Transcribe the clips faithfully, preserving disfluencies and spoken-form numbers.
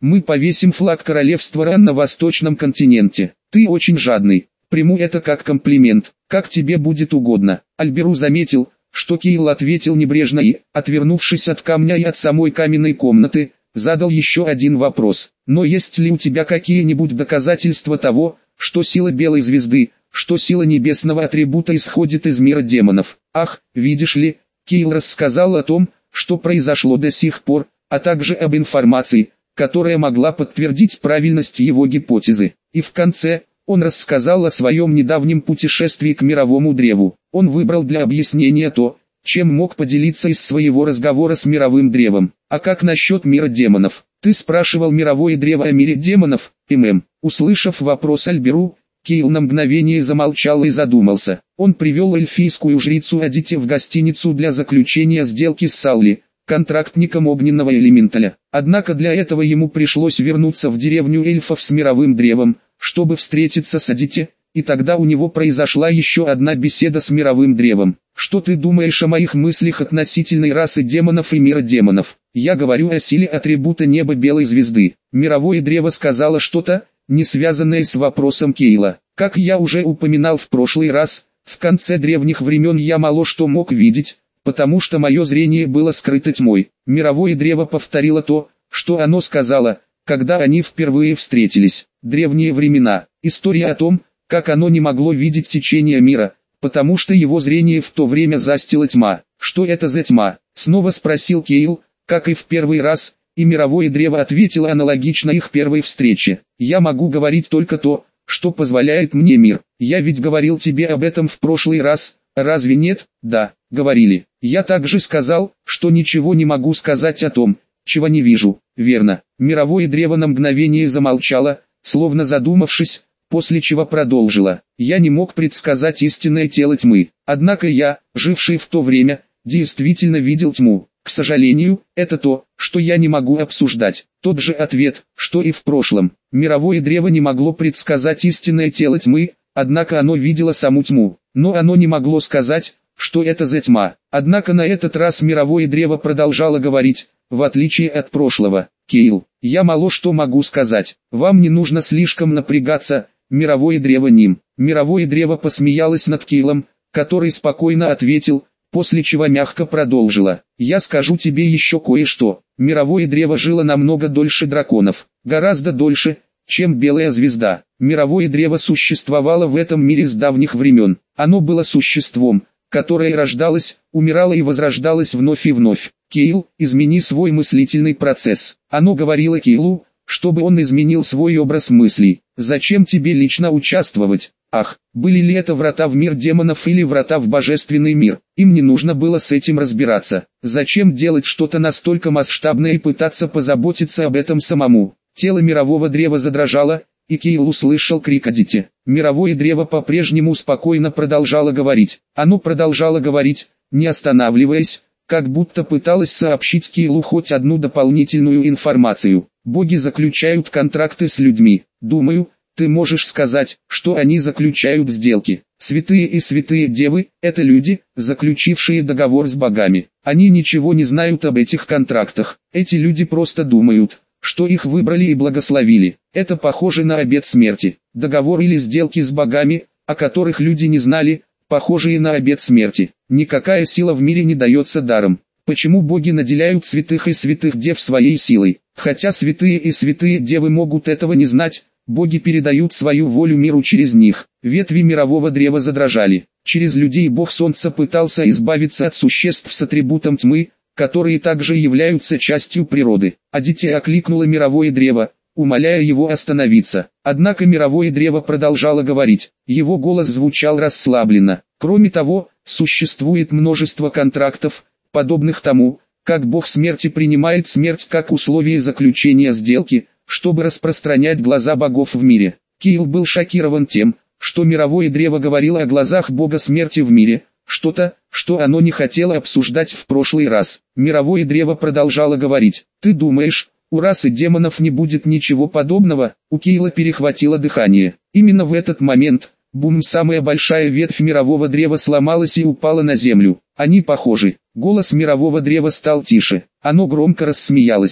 Мы повесим флаг королевства Ран на восточном континенте. Ты очень жадный. Приму это как комплимент, как тебе будет угодно. Альберу заметил, что Кейл ответил небрежно и, отвернувшись от камня и от самой каменной комнаты, задал еще один вопрос. Но есть ли у тебя какие-нибудь доказательства того, что сила белой звезды, что сила небесного атрибута исходит из мира демонов? Ах, видишь ли, Кейл рассказал о том, что произошло до сих пор, а также об информации, которая могла подтвердить правильность его гипотезы. И в конце, он рассказал о своем недавнем путешествии к мировому древу. Он выбрал для объяснения то, чем мог поделиться из своего разговора с мировым древом. А как насчет мира демонов? Ты спрашивал мировое древо о мире демонов, ММ. Услышав вопрос Альберу, Кейл на мгновение замолчал и задумался. Он привел эльфийскую жрицу Адити в гостиницу для заключения сделки с Салли, контрактником огненного элементаля. Однако для этого ему пришлось вернуться в деревню эльфов с мировым древом, чтобы встретиться с Адити, и тогда у него произошла еще одна беседа с мировым древом. Что ты думаешь о моих мыслях относительно расы демонов и мира демонов? Я говорю о силе атрибута неба белой звезды. Мировое древо сказало что-то, не связанное с вопросом Кейла. Как я уже упоминал в прошлый раз, в конце древних времен я мало что мог видеть, потому что мое зрение было скрыто тьмой. Мировое древо повторило то, что оно сказало, когда они впервые встретились. Древние времена. История о том, как оно не могло видеть течение мира, потому что его зрение в то время застила тьма. Что это за тьма? Снова спросил Кейл, как и в первый раз, и мировое древо ответило аналогично их первой встрече. Я могу говорить только то, что позволяет мне мир. Я ведь говорил тебе об этом в прошлый раз, разве нет? Да, говорили. Я также сказал, что ничего не могу сказать о том, чего не вижу. Верно. Мировое древо на мгновение замолчало, словно задумавшись, после чего продолжила. Я не мог предсказать истинное тело тьмы. Однако я, живший в то время, действительно видел тьму. К сожалению, это то, что я не могу обсуждать. Тот же ответ, что и в прошлом. Мировое древо не могло предсказать истинное тело тьмы, однако оно видело саму тьму. Но оно не могло сказать, что это за тьма. Однако на этот раз мировое древо продолжало говорить, в отличие от прошлого. Кейл, я мало что могу сказать. Вам не нужно слишком напрягаться, мировое древо ним. Мировое древо посмеялось над Кейлом, который спокойно ответил, после чего мягко продолжила. Я скажу тебе еще кое-что. Мировое древо жило намного дольше драконов. Гораздо дольше, чем белая звезда. Мировое древо существовало в этом мире с давних времен. Оно было существом, которое рождалось, умирало и возрождалось вновь и вновь. Кейл, измени свой мыслительный процесс. Оно говорило Кейлу, чтобы он изменил свой образ мыслей. Зачем тебе лично участвовать? Ах, были ли это врата в мир демонов или врата в божественный мир? Им не нужно было с этим разбираться. Зачем делать что-то настолько масштабное и пытаться позаботиться об этом самому? Тело мирового древа задрожало, и Кейл услышал крик Адити. Мировое древо по-прежнему спокойно продолжало говорить. Оно продолжало говорить, не останавливаясь, как будто пыталось сообщить Кейлу хоть одну дополнительную информацию. Боги заключают контракты с людьми. Думаю, ты можешь сказать, что они заключают сделки. Святые и святые девы – это люди, заключившие договор с богами. Они ничего не знают об этих контрактах. Эти люди просто думают, что их выбрали и благословили. Это похоже на обет смерти. Договор или сделки с богами, о которых люди не знали, похожие на обет смерти. Никакая сила в мире не дается даром. Почему боги наделяют святых и святых дев своей силой? Хотя святые и святые девы могут этого не знать, боги передают свою волю миру через них. Ветви мирового древа задрожали. Через людей бог солнца пытался избавиться от существ с атрибутом тьмы, которые также являются частью природы. Адити окликнуло мировое древо, умоляя его остановиться. Однако мировое древо продолжало говорить. Его голос звучал расслабленно. Кроме того, существует множество контрактов, подобных тому, как бог смерти принимает смерть как условие заключения сделки, чтобы распространять глаза богов в мире. Кейл был шокирован тем, что мировое древо говорило о глазах бога смерти в мире, что-то, что оно не хотело обсуждать в прошлый раз. Мировое древо продолжало говорить. «Ты думаешь, у расы демонов не будет ничего подобного?» У Кейла перехватило дыхание. Именно в этот момент, бум, самая большая ветвь мирового древа сломалась и упала на землю. Они похожи. Голос мирового древа стал тише. Оно громко рассмеялось.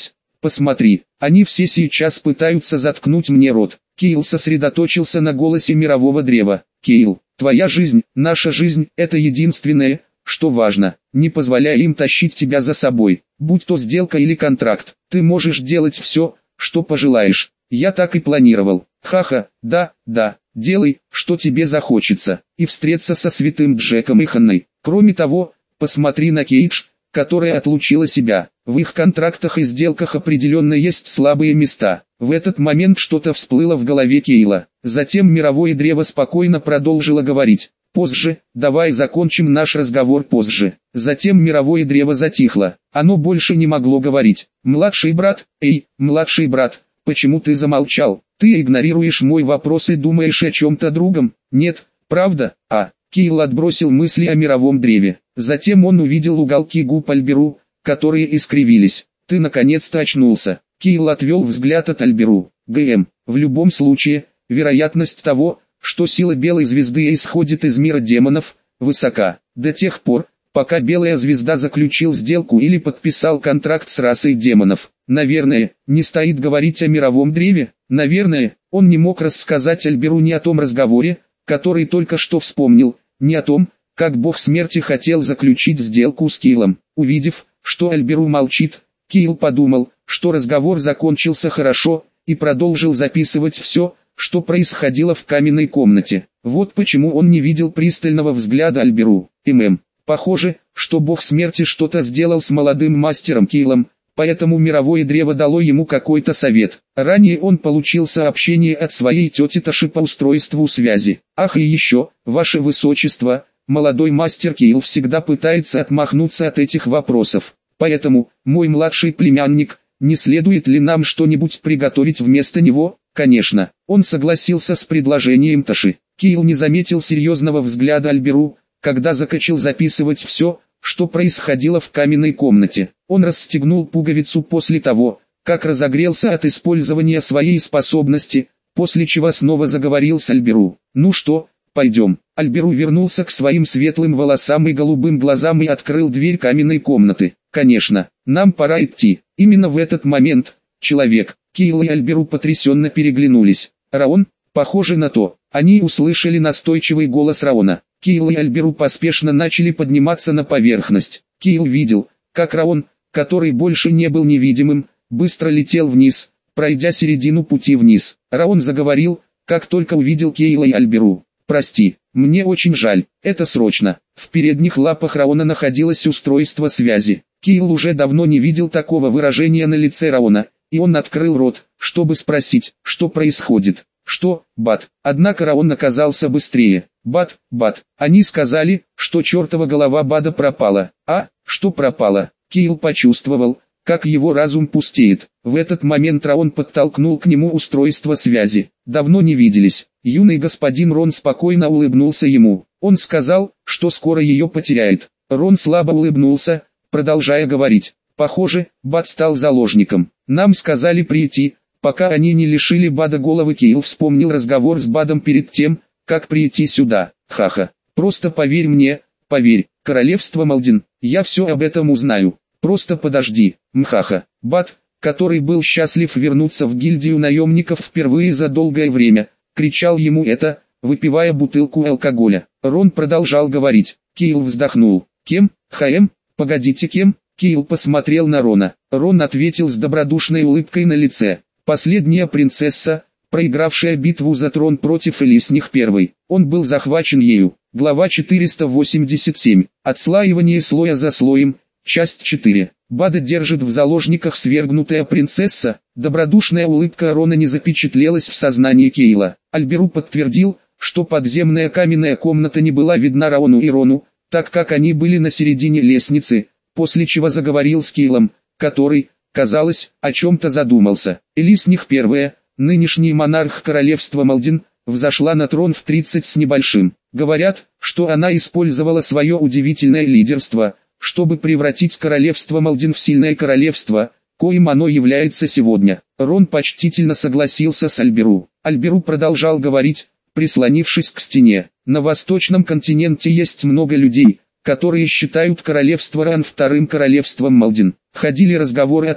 Посмотри, они все сейчас пытаются заткнуть мне рот. Кейл сосредоточился на голосе мирового древа. Кейл, твоя жизнь, наша жизнь, это единственное, что важно. Не позволяй им тащить тебя за собой. Будь то сделка или контракт, ты можешь делать все, что пожелаешь. Я так и планировал. Ха-ха, да, да, делай, что тебе захочется. И встреться со святым Джеком и Ханной. Кроме того, посмотри на Кейдж, которая отлучила себя. В их контрактах и сделках определенно есть слабые места. В этот момент что-то всплыло в голове Кейла. Затем мировое древо спокойно продолжило говорить. Позже, давай закончим наш разговор позже. Затем мировое древо затихло. Оно больше не могло говорить. Младший брат, эй, младший брат, почему ты замолчал? Ты игнорируешь мой вопрос и думаешь о чем-то другом? Нет, правда? А, Кейл отбросил мысли о мировом древе. Затем он увидел уголки губ Альберу, которые искривились. Ты наконец-то очнулся. Кейл отвел взгляд от Альберу. ГМ, в любом случае, вероятность того, что сила белой звезды исходит из мира демонов, высока. До тех пор, пока белая звезда заключил сделку или подписал контракт с расой демонов. Наверное, не стоит говорить о мировом древе. Наверное, он не мог рассказать Альберу ни о том разговоре, который только что вспомнил, ни о том, как бог смерти хотел заключить сделку с Кейлом. Увидев, что Альберу молчит, Кейл подумал, что разговор закончился хорошо, и продолжил записывать все, что происходило в каменной комнате. Вот почему он не видел пристального взгляда Альберу. ММ. Похоже, что бог смерти что-то сделал с молодым мастером Кейлом, поэтому мировое древо дало ему какой-то совет. Ранее он получил сообщение от своей тети Таши по устройству связи. Ах и еще, ваше высочество, молодой мастер Кейл всегда пытается отмахнуться от этих вопросов. Поэтому, мой младший племянник, не следует ли нам что-нибудь приготовить вместо него? Конечно, он согласился с предложением Таши. Кейл не заметил серьезного взгляда Альберу, когда закачал записывать все, что происходило в каменной комнате. Он расстегнул пуговицу после того, как разогрелся от использования своей способности, после чего снова заговорил с Альберу. «Ну что, пойдем». Альберу вернулся к своим светлым волосам и голубым глазам и открыл дверь каменной комнаты. «Конечно, нам пора идти». Именно в этот момент, человек, Кейл и Альберу потрясенно переглянулись. «Раон?» Похоже на то. Они услышали настойчивый голос Раона. Кейл и Альберу поспешно начали подниматься на поверхность. Кейл видел, как Раон, который больше не был невидимым, быстро летел вниз, пройдя середину пути вниз. Раон заговорил, как только увидел Кейла и Альберу. «Прости, мне очень жаль, это срочно». В передних лапах Раона находилось устройство связи. Кейл уже давно не видел такого выражения на лице Раона, и он открыл рот, чтобы спросить, что происходит. «Что, Бат?» Однако Раон оказался быстрее. «Бат, Бат, они сказали, что чертова голова Бада пропала». «А, что пропала?» Кейл почувствовал, как его разум пустеет. В этот момент Раон подтолкнул к нему устройство связи. «Давно не виделись». Юный господин Рон спокойно улыбнулся ему. Он сказал, что скоро ее потеряет. Рон слабо улыбнулся, продолжая говорить. «Похоже, Бад стал заложником. Нам сказали прийти, пока они не лишили Бада головы». Кейл вспомнил разговор с Бадом перед тем, как прийти сюда. «Ха-ха, просто поверь мне, поверь, королевство Малдин, я все об этом узнаю. Просто подожди». Мхаха. Бад, который был счастлив вернуться в гильдию наемников впервые за долгое время, кричал ему это, выпивая бутылку алкоголя. Рон продолжал говорить. Кейл вздохнул. «Кем? ХМ? Погодите, кем?» Кейл посмотрел на Рона. Рон ответил с добродушной улыбкой на лице. «Последняя принцесса, проигравшая битву за трон против Элисних первой. Он был захвачен ею». Глава четыреста восемьдесят семь. Отслаивание слоя за слоем. Часть четыре. Бада держит в заложниках свергнутая принцесса. Добродушная улыбка Рона не запечатлелась в сознании Кейла. Альберу подтвердил, что подземная каменная комната не была видна Раону и Рону, так как они были на середине лестницы, после чего заговорил с Кейлом, который, казалось, о чем-то задумался. Элисних первая, нынешний монарх королевства Малдин, взошла на трон в тридцать с небольшим. Говорят, что она использовала свое удивительное лидерство, чтобы превратить королевство Малдин в сильное королевство, коим оно является сегодня. Рон почтительно согласился с Альберу. Альберу продолжал говорить, прислонившись к стене. На восточном континенте есть много людей, которые считают королевство Ран вторым королевством Малдин. Ходили разговоры о том,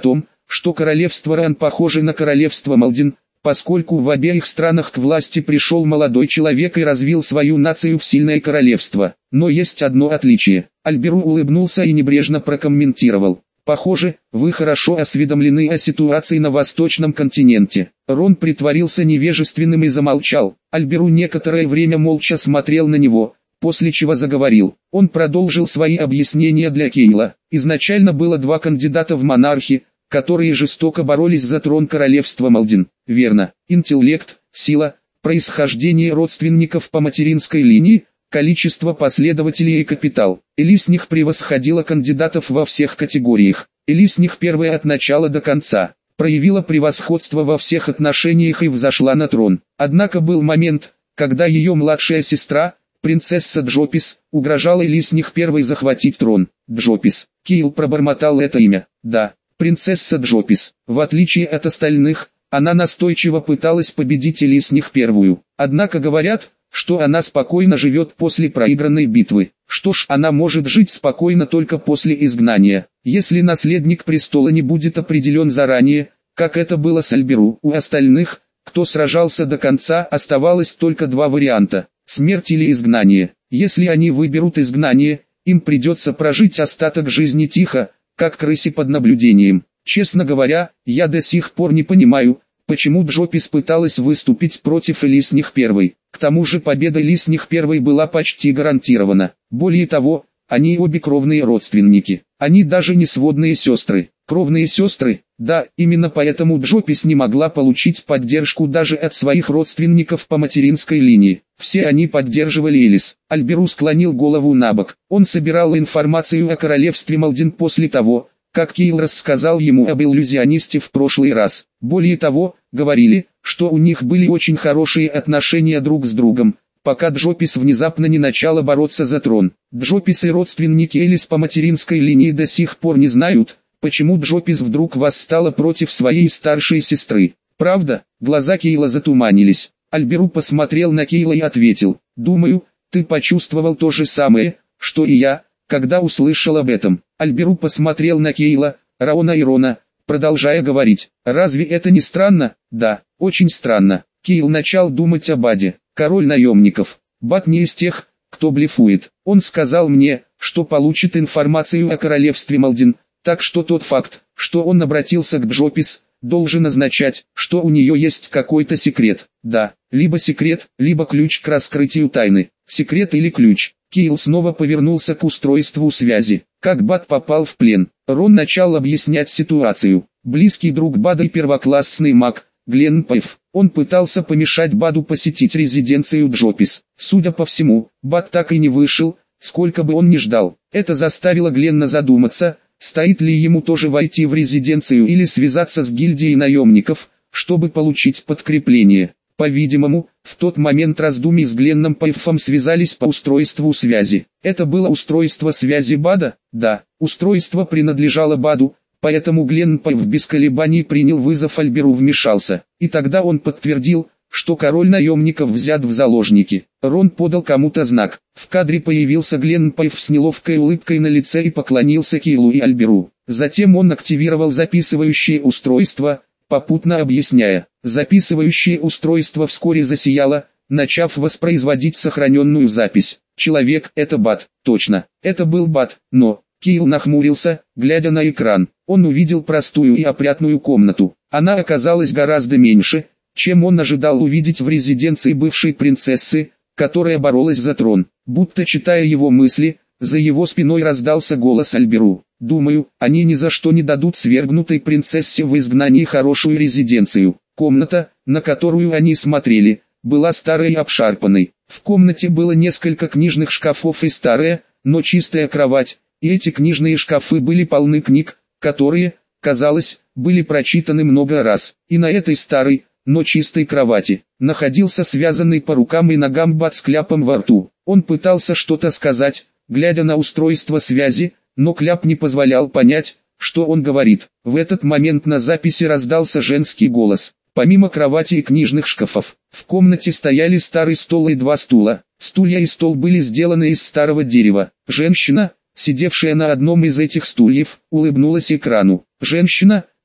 что королевство Ран похоже на королевство Малдин, поскольку в обеих странах к власти пришел молодой человек и развил свою нацию в сильное королевство. Но есть одно отличие. Альберу улыбнулся и небрежно прокомментировал. Похоже, вы хорошо осведомлены о ситуации на Восточном континенте. Рон притворился невежественным и замолчал. Альберу некоторое время молча смотрел на него, после чего заговорил. Он продолжил свои объяснения для Кейла. Изначально было два кандидата в монархи, которые жестоко боролись за трон королевства Малдин. Верно. Интеллект, сила, происхождение родственников по материнской линии, количество последователей и капитал. Элисних превосходила кандидатов во всех категориях. Элисних первая от начала до конца проявила превосходство во всех отношениях и взошла на трон. Однако был момент, когда ее младшая сестра, принцесса Джопис, угрожала Элисних первой захватить трон. Джопис. Кейл пробормотал это имя. Да, принцесса Джопис. В отличие от остальных, она настойчиво пыталась победить Элисних первую. Однако говорят, что она спокойно живет после проигранной битвы. Что ж, она может жить спокойно только после изгнания. Если наследник престола не будет определен заранее, как это было с Альберу, у остальных, кто сражался до конца, оставалось только два варианта: смерть или изгнание. Если они выберут изгнание, им придется прожить остаток жизни тихо, как крысе под наблюдением. Честно говоря, я до сих пор не понимаю, почему Джопис пыталась выступить против Элисних первой. К тому же победа Элисних первой была почти гарантирована. Более того, они обе кровные родственники. Они даже не сводные сестры. Кровные сестры? Да, именно поэтому Джопис не могла получить поддержку даже от своих родственников по материнской линии. Все они поддерживали Элис. Альберу склонил голову набок. Он собирал информацию о королевстве Малдин после того, как Кейл рассказал ему об иллюзионисте в прошлый раз. Более того, говорили, что у них были очень хорошие отношения друг с другом, пока Джопис внезапно не начала бороться за трон. Джопис и родственники Элис по материнской линии до сих пор не знают, почему Джопис вдруг восстала против своей старшей сестры. Правда? Глаза Кейла затуманились. Альберу посмотрел на Кейла и ответил: «Думаю, ты почувствовал то же самое, что и я, когда услышал об этом». Альберу посмотрел на Кейла, Раона и Рона, продолжая говорить: «Разве это не странно?» «Да, очень странно». Кейл начал думать о Баде, король наемников. Бад не из тех, кто блефует. Он сказал мне, что получит информацию о королевстве Малдин, так что тот факт, что он обратился к Джопис, должен означать, что у нее есть какой-то секрет. Да, либо секрет, либо ключ к раскрытию тайны. Секрет или ключ. Кейл снова повернулся к устройству связи. Как Бад попал в плен? Рон начал объяснять ситуацию. Близкий друг Бада и первоклассный маг, Гленн Пайф. Он пытался помешать Баду посетить резиденцию Джопис. Судя по всему, Бад так и не вышел, сколько бы он ни ждал. Это заставило Гленна задуматься, стоит ли ему тоже войти в резиденцию или связаться с гильдией наемников, чтобы получить подкрепление. По-видимому, в тот момент раздумий с Гленном Пайфом связались по устройству связи. Это было устройство связи Бада? Да, устройство принадлежало Баду, поэтому Гленн Пайф без колебаний принял вызов. Альберу вмешался, и тогда он подтвердил, что король наемников взят в заложники. Рон подал кому-то знак. В кадре появился Гленн Пайф с неловкой улыбкой на лице и поклонился Кейлу и Альберу. Затем он активировал записывающее устройство, попутно объясняя. Записывающее устройство вскоре засияло, начав воспроизводить сохраненную запись. Человек — это Бад. Точно, это был Бад, но... Кейл нахмурился, глядя на экран. Он увидел простую и опрятную комнату. Она оказалась гораздо меньше, чем он ожидал увидеть в резиденции бывшей принцессы, которая боролась за трон. Будто читая его мысли, за его спиной раздался голос Альберу. «Думаю, они ни за что не дадут свергнутой принцессе в изгнании хорошую резиденцию». Комната, на которую они смотрели, была старой и обшарпанной. В комнате было несколько книжных шкафов и старая, но чистая кровать, и эти книжные шкафы были полны книг, которые, казалось, были прочитаны много раз. И на этой старой, но чистой кровати находился связанный по рукам и ногам Бад с кляпом во рту. Он пытался что-то сказать, глядя на устройство связи, но кляп не позволял понять, что он говорит. В этот момент на записи раздался женский голос. Помимо кровати и книжных шкафов, в комнате стояли старый стол и два стула. Стулья и стол были сделаны из старого дерева. Женщина, сидевшая на одном из этих стульев, улыбнулась экрану. Женщина,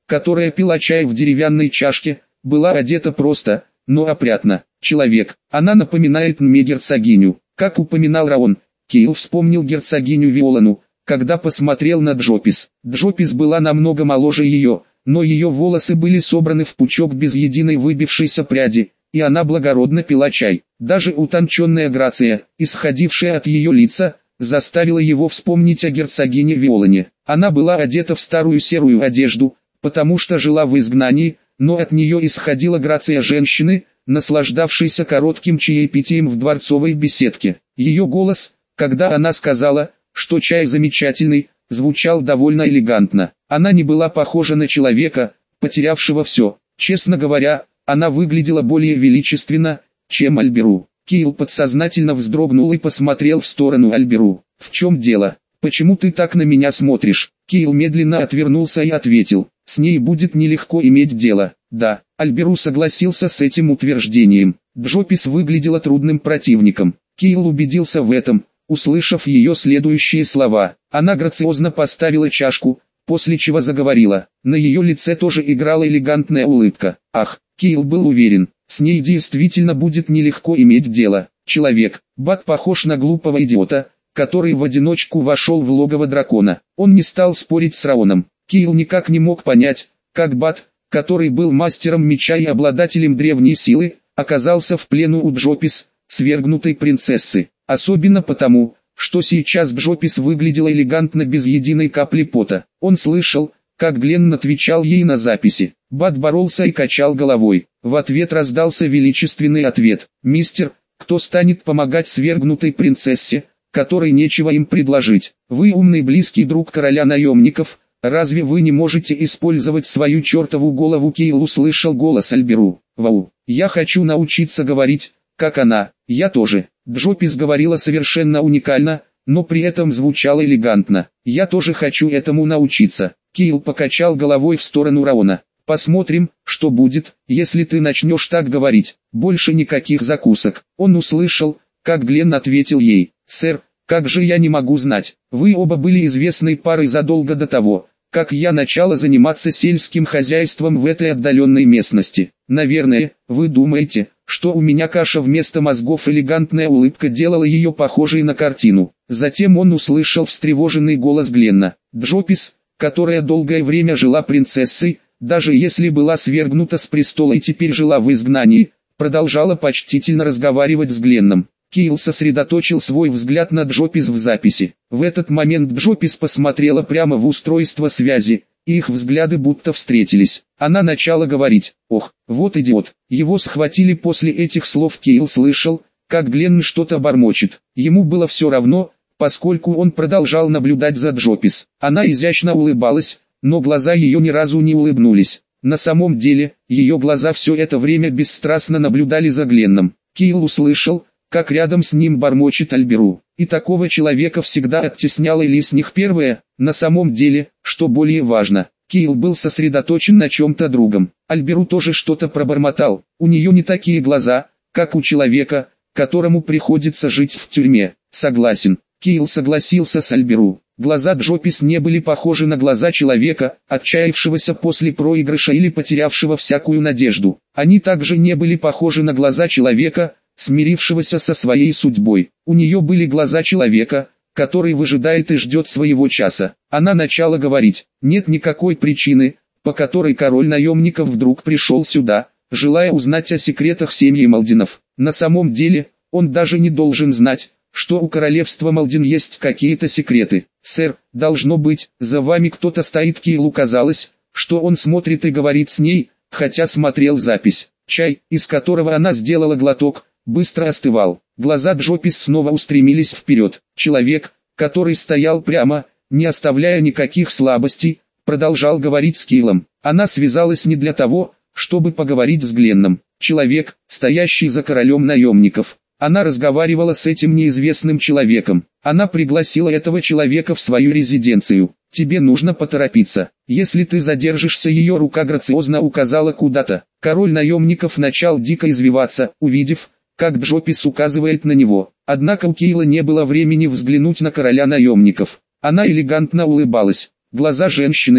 которая пила чай в деревянной чашке, была одета просто, но опрятно. Человек. Она напоминает мне герцогиню. Как упоминал Раон, Кейл вспомнил герцогиню Виолану, когда посмотрел на Джопис. Джопис была намного моложе ее, но ее волосы были собраны в пучок без единой выбившейся пряди, и она благородно пила чай. Даже утонченная грация, исходившая от ее лица, заставила его вспомнить о герцогине Виолане. Она была одета в старую серую одежду, потому что жила в изгнании, но от нее исходила грация женщины, наслаждавшейся коротким чаепитием в дворцовой беседке. Ее голос, когда она сказала, что чай замечательный, звучал довольно элегантно. Она не была похожа на человека, потерявшего все. Честно говоря, она выглядела более величественно, чем Альберу. Кейл подсознательно вздрогнул и посмотрел в сторону Альберу. «В чем дело? Почему ты так на меня смотришь?» Кейл медленно отвернулся и ответил: «С ней будет нелегко иметь дело». Да, Альберу согласился с этим утверждением. Джопис выглядела трудным противником. Кейл убедился в этом, услышав ее следующие слова. Она грациозно поставила чашку, после чего заговорила. На ее лице тоже играла элегантная улыбка. Ах, Кейл был уверен, с ней действительно будет нелегко иметь дело. Человек, Бат похож на глупого идиота, который в одиночку вошел в логово дракона. Он не стал спорить с Раоном. Кейл никак не мог понять, как Бат, который был мастером меча и обладателем древней силы, оказался в плену у Джопис, свергнутой принцессы. Особенно потому, что сейчас Джопис выглядела элегантно без единой капли пота. Он слышал, как Гленн отвечал ей на записи. Бат боролся и качал головой. В ответ раздался величественный ответ: «Мистер, кто станет помогать свергнутой принцессе, которой нечего им предложить? Вы умный близкий друг короля наемников, разве вы не можете использовать свою чертову голову?» Кейл услышал голос Альберу. «Вау, я хочу научиться говорить, как она». «Я тоже». Джопис говорила совершенно уникально, но при этом звучала элегантно. «Я тоже хочу этому научиться». Кейл покачал головой в сторону Раона. «Посмотрим, что будет, если ты начнешь так говорить. Больше никаких закусок». Он услышал, как Гленн ответил ей: «Сэр, как же я не могу знать? Вы оба были известной парой задолго до того, как я начала заниматься сельским хозяйством в этой отдаленной местности. Наверное, вы думаете, что у меня каша вместо мозгов». Элегантная улыбка делала ее похожей на картину. Затем он услышал встревоженный голос Гленна. Джопис, которая долгое время жила принцессой, даже если была свергнута с престола и теперь жила в изгнании, продолжала почтительно разговаривать с Гленном. Кейл сосредоточил свой взгляд на Джопис в записи. В этот момент Джопис посмотрела прямо в устройство связи, и их взгляды будто встретились. Она начала говорить: «Ох, вот идиот». Его схватили после этих слов. Кейл слышал, как Гленн что-то бормочет. Ему было все равно, поскольку он продолжал наблюдать за Джопис. Она изящно улыбалась, но глаза ее ни разу не улыбнулись. На самом деле, ее глаза все это время бесстрастно наблюдали за Гленном. Кейл услышал, как рядом с ним бормочет Альберу. И такого человека всегда оттеснял Элисних. Первое, на самом деле, что более важно, Кейл был сосредоточен на чем-то другом. Альберу тоже что-то пробормотал. У нее не такие глаза, как у человека, которому приходится жить в тюрьме. Согласен. Кейл согласился с Альберу. Глаза Джопис не были похожи на глаза человека, отчаявшегося после проигрыша или потерявшего всякую надежду. Они также не были похожи на глаза человека, смирившегося со своей судьбой. У нее были глаза человека, который выжидает и ждет своего часа. Она начала говорить: «Нет никакой причины, по которой король наемников вдруг пришел сюда, желая узнать о секретах семьи Малдинов. На самом деле, он даже не должен знать, что у королевства Малдин есть какие-то секреты. Сэр, должно быть, за вами кто-то стоит». Кейлу казалось, что он смотрит и говорит с ней, хотя смотрел запись. Чай, из которого она сделала глоток, быстро остывал. Глаза Джопис снова устремились вперед. Человек, который стоял прямо, не оставляя никаких слабостей, продолжал говорить с Кейлом. Она связалась не для того, чтобы поговорить с Гленном. Человек, стоящий за королем наемников. Она разговаривала с этим неизвестным человеком. Она пригласила этого человека в свою резиденцию. «Тебе нужно поторопиться. Если ты задержишься». Ее рука грациозно указала куда-то. Король наемников начал дико извиваться, увидев, как Джопис указывает на него. Однако у Кейла не было времени взглянуть на короля наемников. Она элегантно улыбалась. Глаза женщины,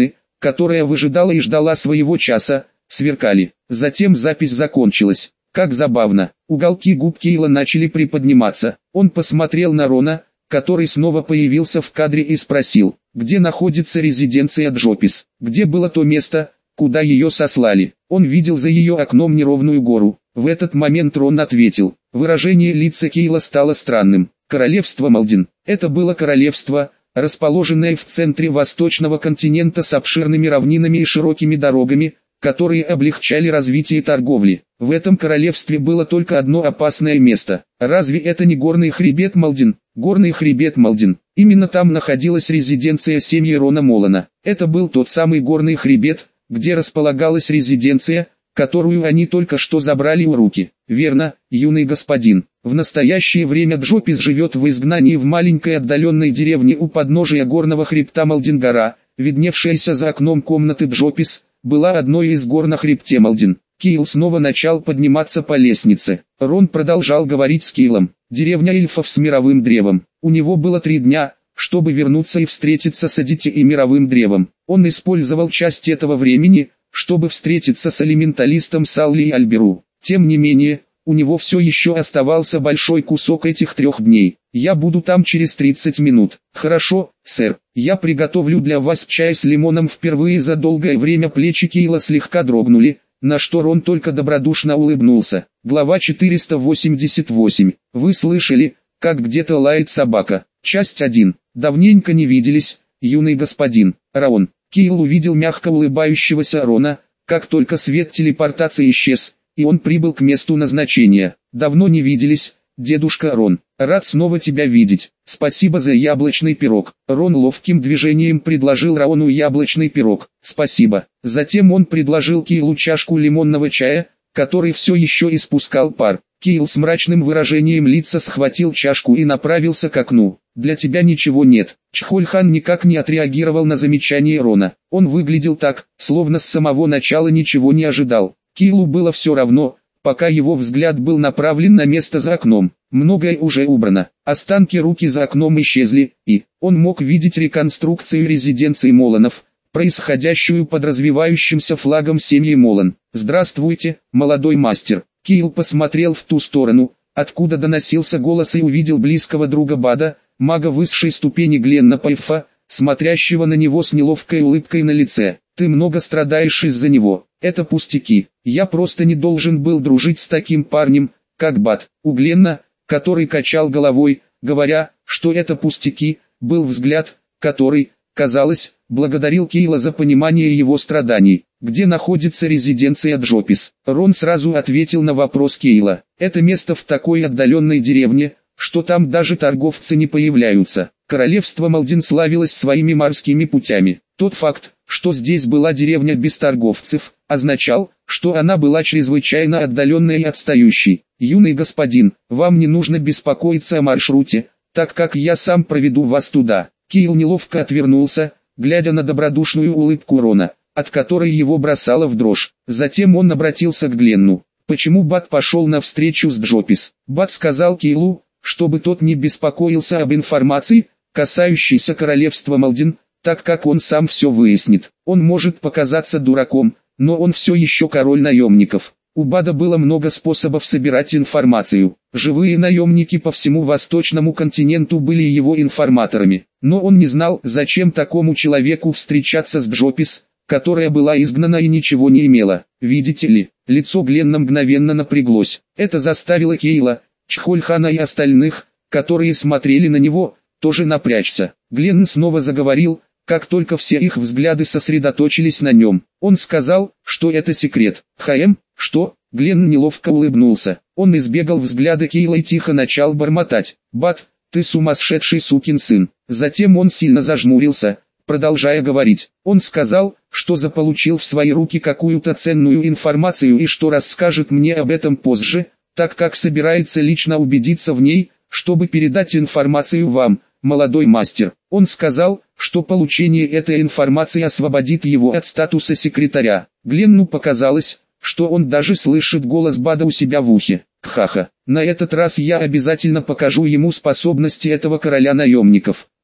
которая выжидала и ждала своего часа, сверкали. Затем запись закончилась. Как забавно. Уголки губ Кейла начали приподниматься. Он посмотрел на Рона, который снова появился в кадре и спросил, где находится резиденция Джопис, где было то место, куда ее сослали. Он видел за ее окном неровную гору. В этот момент Рон ответил. Выражение лица Кейла стало странным. Королевство Малдин. Это было королевство, расположенное в центре восточного континента с обширными равнинами и широкими дорогами, которые облегчали развитие торговли. В этом королевстве было только одно опасное место. Разве это не горный хребет Малдин? Горный хребет Малдин. Именно там находилась резиденция семьи Рона Молана. Это был тот самый горный хребет, где располагалась резиденция, которую они только что забрали у руки. Верно, юный господин. В настоящее время Джопис живет в изгнании в маленькой отдаленной деревне у подножия горного хребта Малдин-гора, видневшаяся за окном комнаты Джопис, была одной из гор на хребте Малдин. Кейл снова начал подниматься по лестнице. Рон продолжал говорить с Кейлом. Деревня эльфов с мировым древом. У него было три дня, чтобы вернуться и встретиться с Адити и мировым древом. Он использовал часть этого времени, чтобы встретиться с элементалистом Салли и Альберу. Тем не менее, у него все еще оставался большой кусок этих трех дней. Я буду там через тридцать минут. Хорошо, сэр. Я приготовлю для вас чай с лимоном. Впервые за долгое время плечи Кейла слегка дрогнули, на что Рон только добродушно улыбнулся. Глава четыреста восемьдесят восемь. Вы слышали, как где-то лает собака. Часть один. Давненько не виделись, юный господин. Раон. Кейл увидел мягко улыбающегося Рона, как только свет телепортации исчез, и он прибыл к месту назначения. Давно не виделись, дедушка Рон. Рад снова тебя видеть. Спасибо за яблочный пирог. Рон ловким движением предложил Раону яблочный пирог. Спасибо. Затем он предложил Кейлу чашку лимонного чая, который все еще испускал пар. Кейл с мрачным выражением лица схватил чашку и направился к окну. «Для тебя ничего нет». Чхольхан никак не отреагировал на замечание Рона. Он выглядел так, словно с самого начала ничего не ожидал. Кейлу было все равно, пока его взгляд был направлен на место за окном. Многое уже убрано. Останки руки за окном исчезли, и он мог видеть реконструкцию резиденции Моланов, происходящую под развивающимся флагом семьи Молан. «Здравствуйте, молодой мастер». Кейл посмотрел в ту сторону, откуда доносился голос, и увидел близкого друга Бада, мага высшей ступени Гленна Пайфа, смотрящего на него с неловкой улыбкой на лице. «Ты много страдаешь из-за него. Это пустяки. Я просто не должен был дружить с таким парнем, как Бад». У Гленна, который качал головой, говоря, что это пустяки, был взгляд, который, казалось, благодарил Кейла за понимание его страданий. «Где находится резиденция Джопис?» Рон сразу ответил на вопрос Кейла. «Это место в такой отдаленной деревне, что там даже торговцы не появляются. Королевство Малдин славилось своими морскими путями. Тот факт, что здесь была деревня без торговцев, означал, что она была чрезвычайно отдаленной и отстающей. Юный господин, вам не нужно беспокоиться о маршруте, так как я сам проведу вас туда». Кейл неловко отвернулся, глядя на добродушную улыбку Рона, от которой его бросало в дрожь. Затем он обратился к Гленну. «Почему Бад пошел на встречу с Джопис?» Бад сказал Кейлу, чтобы тот не беспокоился об информации, касающейся королевства Малдин, так как он сам все выяснит. Он может показаться дураком, но он все еще король наемников. У Бада было много способов собирать информацию. Живые наемники по всему восточному континенту были его информаторами. Но он не знал, зачем такому человеку встречаться с Джопис, которая была изгнана и ничего не имела. Видите ли, лицо Гленна мгновенно напряглось. Это заставило Кейла, Чхольхана и остальных, которые смотрели на него, тоже напрячься. Гленн снова заговорил, как только все их взгляды сосредоточились на нем. Он сказал, что это секрет. «Хаэм, что?» Гленн неловко улыбнулся. Он избегал взгляда Кейла и тихо начал бормотать. «Бад, ты сумасшедший сукин сын». Затем он сильно зажмурился, продолжая говорить. Он сказал, что заполучил в свои руки какую-то ценную информацию и что расскажет мне об этом позже, так как собирается лично убедиться в ней, чтобы передать информацию вам, молодой мастер. Он сказал, что получение этой информации освободит его от статуса секретаря. Гленну показалось, что он даже слышит голос Бада у себя в ухе. Ха-ха, на этот раз я обязательно покажу ему способности этого короля наемников.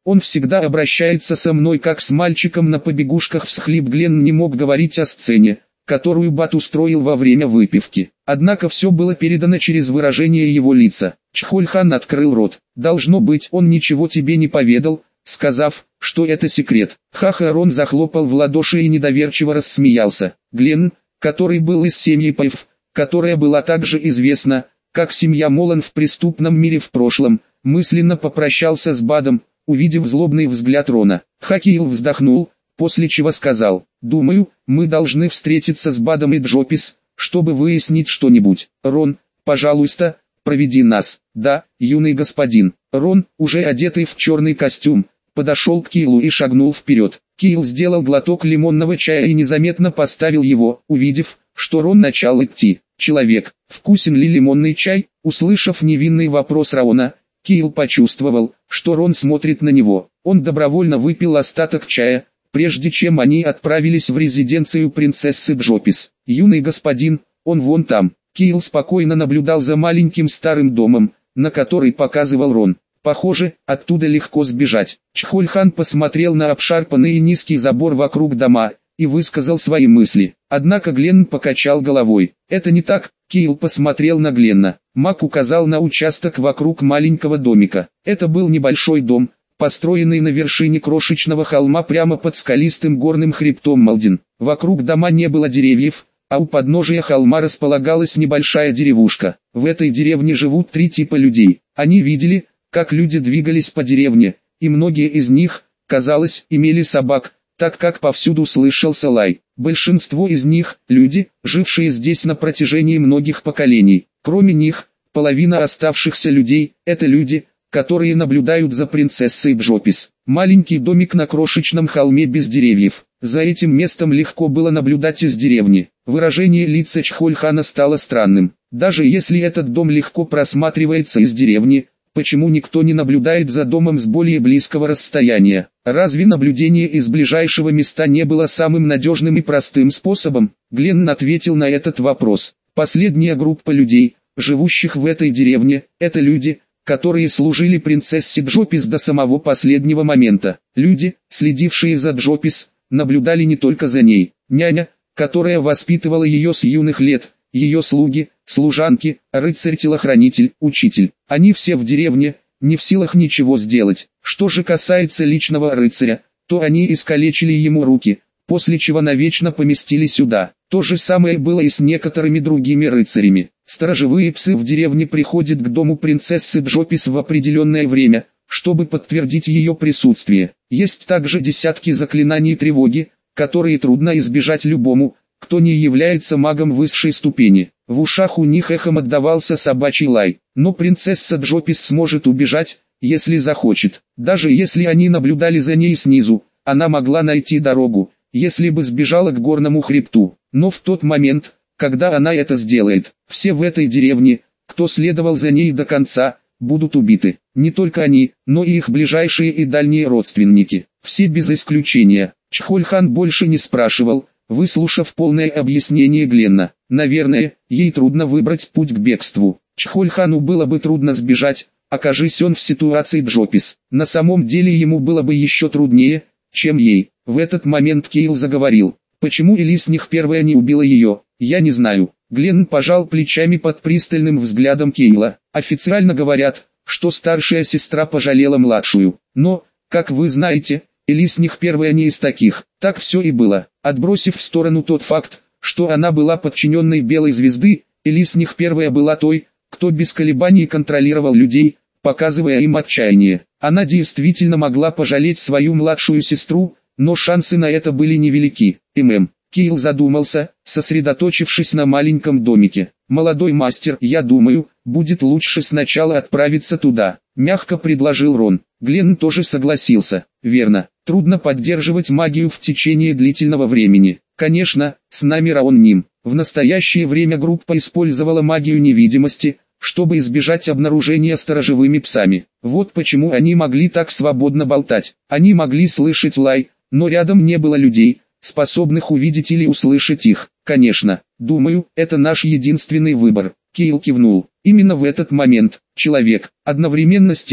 Он всегда обращается со мной как с мальчиком на побегушках. Всхлип. Гленн не мог говорить о сцене, которую Бат устроил во время выпивки. Однако все было передано через выражение его лица. Чхоль-хан открыл рот. Должно быть, он ничего тебе не поведал, сказав, что это секрет. Ха-ха. Рон захлопал в ладоши и недоверчиво рассмеялся. Гленн, который был из семьи Пайф, которая была также известна, как семья Молан в преступном мире в прошлом, мысленно попрощался с Бадом, увидев злобный взгляд Рона. Хакиил вздохнул, после чего сказал: «Думаю, мы должны встретиться с Бадом и Джопис, чтобы выяснить что-нибудь. Рон, пожалуйста, проведи нас». «Да, юный господин». Рон, уже одетый в черный костюм, подошел к Киилу и шагнул вперед. Киил сделал глоток лимонного чая и незаметно поставил его, увидев, что Рон начал идти. «Человек, вкусен ли лимонный чай?» Услышав невинный вопрос Рона, Киил почувствовал, что Рон смотрит на него. Он добровольно выпил остаток чая, прежде чем они отправились в резиденцию принцессы Джопис. «Юный господин, он вон там». Киил спокойно наблюдал за маленьким старым домом, на который показывал Рон. Похоже, оттуда легко сбежать. Чхоль-хан посмотрел на обшарпанный и низкий забор вокруг дома и высказал свои мысли. Однако Гленн покачал головой. «Это не так». Киил посмотрел на Гленна. Мак указал на участок вокруг маленького домика. Это был небольшой дом, построенный на вершине крошечного холма прямо под скалистым горным хребтом Малдин. Вокруг дома не было деревьев, а у подножия холма располагалась небольшая деревушка. В этой деревне живут три типа людей. Они видели, как люди двигались по деревне, и многие из них, казалось, имели собак, так как повсюду слышался лай. Большинство из них – люди, жившие здесь на протяжении многих поколений. Кроме них, половина оставшихся людей – это люди, которые наблюдают за принцессой Джопис. Маленький домик на крошечном холме без деревьев. За этим местом легко было наблюдать из деревни. Выражение лица Чхоль-хана стало странным. Даже если этот дом легко просматривается из деревни, почему никто не наблюдает за домом с более близкого расстояния? Разве наблюдение из ближайшего места не было самым надежным и простым способом? Гленн ответил на этот вопрос. Последняя группа людей, живущих в этой деревне, это люди, которые служили принцессе Джопис до самого последнего момента. Люди, следившие за Джопис, наблюдали не только за ней. Няня, которая воспитывала ее с юных лет, ее слуги, служанки, рыцарь-телохранитель, учитель. Они все в деревне, не в силах ничего сделать. Что же касается личного рыцаря, то они искалечили ему руки, после чего навечно поместили сюда. То же самое было и с некоторыми другими рыцарями. Сторожевые псы в деревне приходят к дому принцессы Джопис в определенное время, чтобы подтвердить ее присутствие. Есть также десятки заклинаний тревоги, которые трудно избежать любому, кто не является магом высшей ступени. В ушах у них эхом отдавался собачий лай. Но принцесса Джопис сможет убежать, если захочет. Даже если они наблюдали за ней снизу, она могла найти дорогу, если бы сбежала к горному хребту. Но в тот момент, когда она это сделает, все в этой деревне, кто следовал за ней до конца, будут убиты. Не только они, но и их ближайшие и дальние родственники. Все без исключения. Чхоль-хан больше не спрашивал, выслушав полное объяснение Гленна. Наверное, ей трудно выбрать путь к бегству. Чхоль-хану было бы трудно сбежать, окажись он в ситуации Джопис. На самом деле ему было бы еще труднее, чем ей. В этот момент Киил заговорил. Почему Элисних первая не убила ее, я не знаю. Гленн пожал плечами под пристальным взглядом Киила. Официально говорят, что старшая сестра пожалела младшую. Но, как вы знаете, Элисних первая не из таких. Так все и было. Отбросив в сторону тот факт, что она была подчиненной Белой Звезды, Элисних первая была той, кто без колебаний контролировал людей, показывая им отчаяние. Она действительно могла пожалеть свою младшую сестру, но шансы на это были невелики. ММ. Киил задумался, сосредоточившись на маленьком домике. «Молодой мастер, я думаю, будет лучше сначала отправиться туда», — мягко предложил Рон. Гленн тоже согласился. «Верно, трудно поддерживать магию в течение длительного времени. Конечно, с нами Раон Ним». В настоящее время группа использовала магию невидимости, чтобы избежать обнаружения сторожевыми псами. Вот почему они могли так свободно болтать. Они могли слышать лай, но рядом не было людей, способных увидеть или услышать их. Конечно, думаю, это наш единственный выбор. Киил кивнул. Именно в этот момент, человек, одновременно с тем,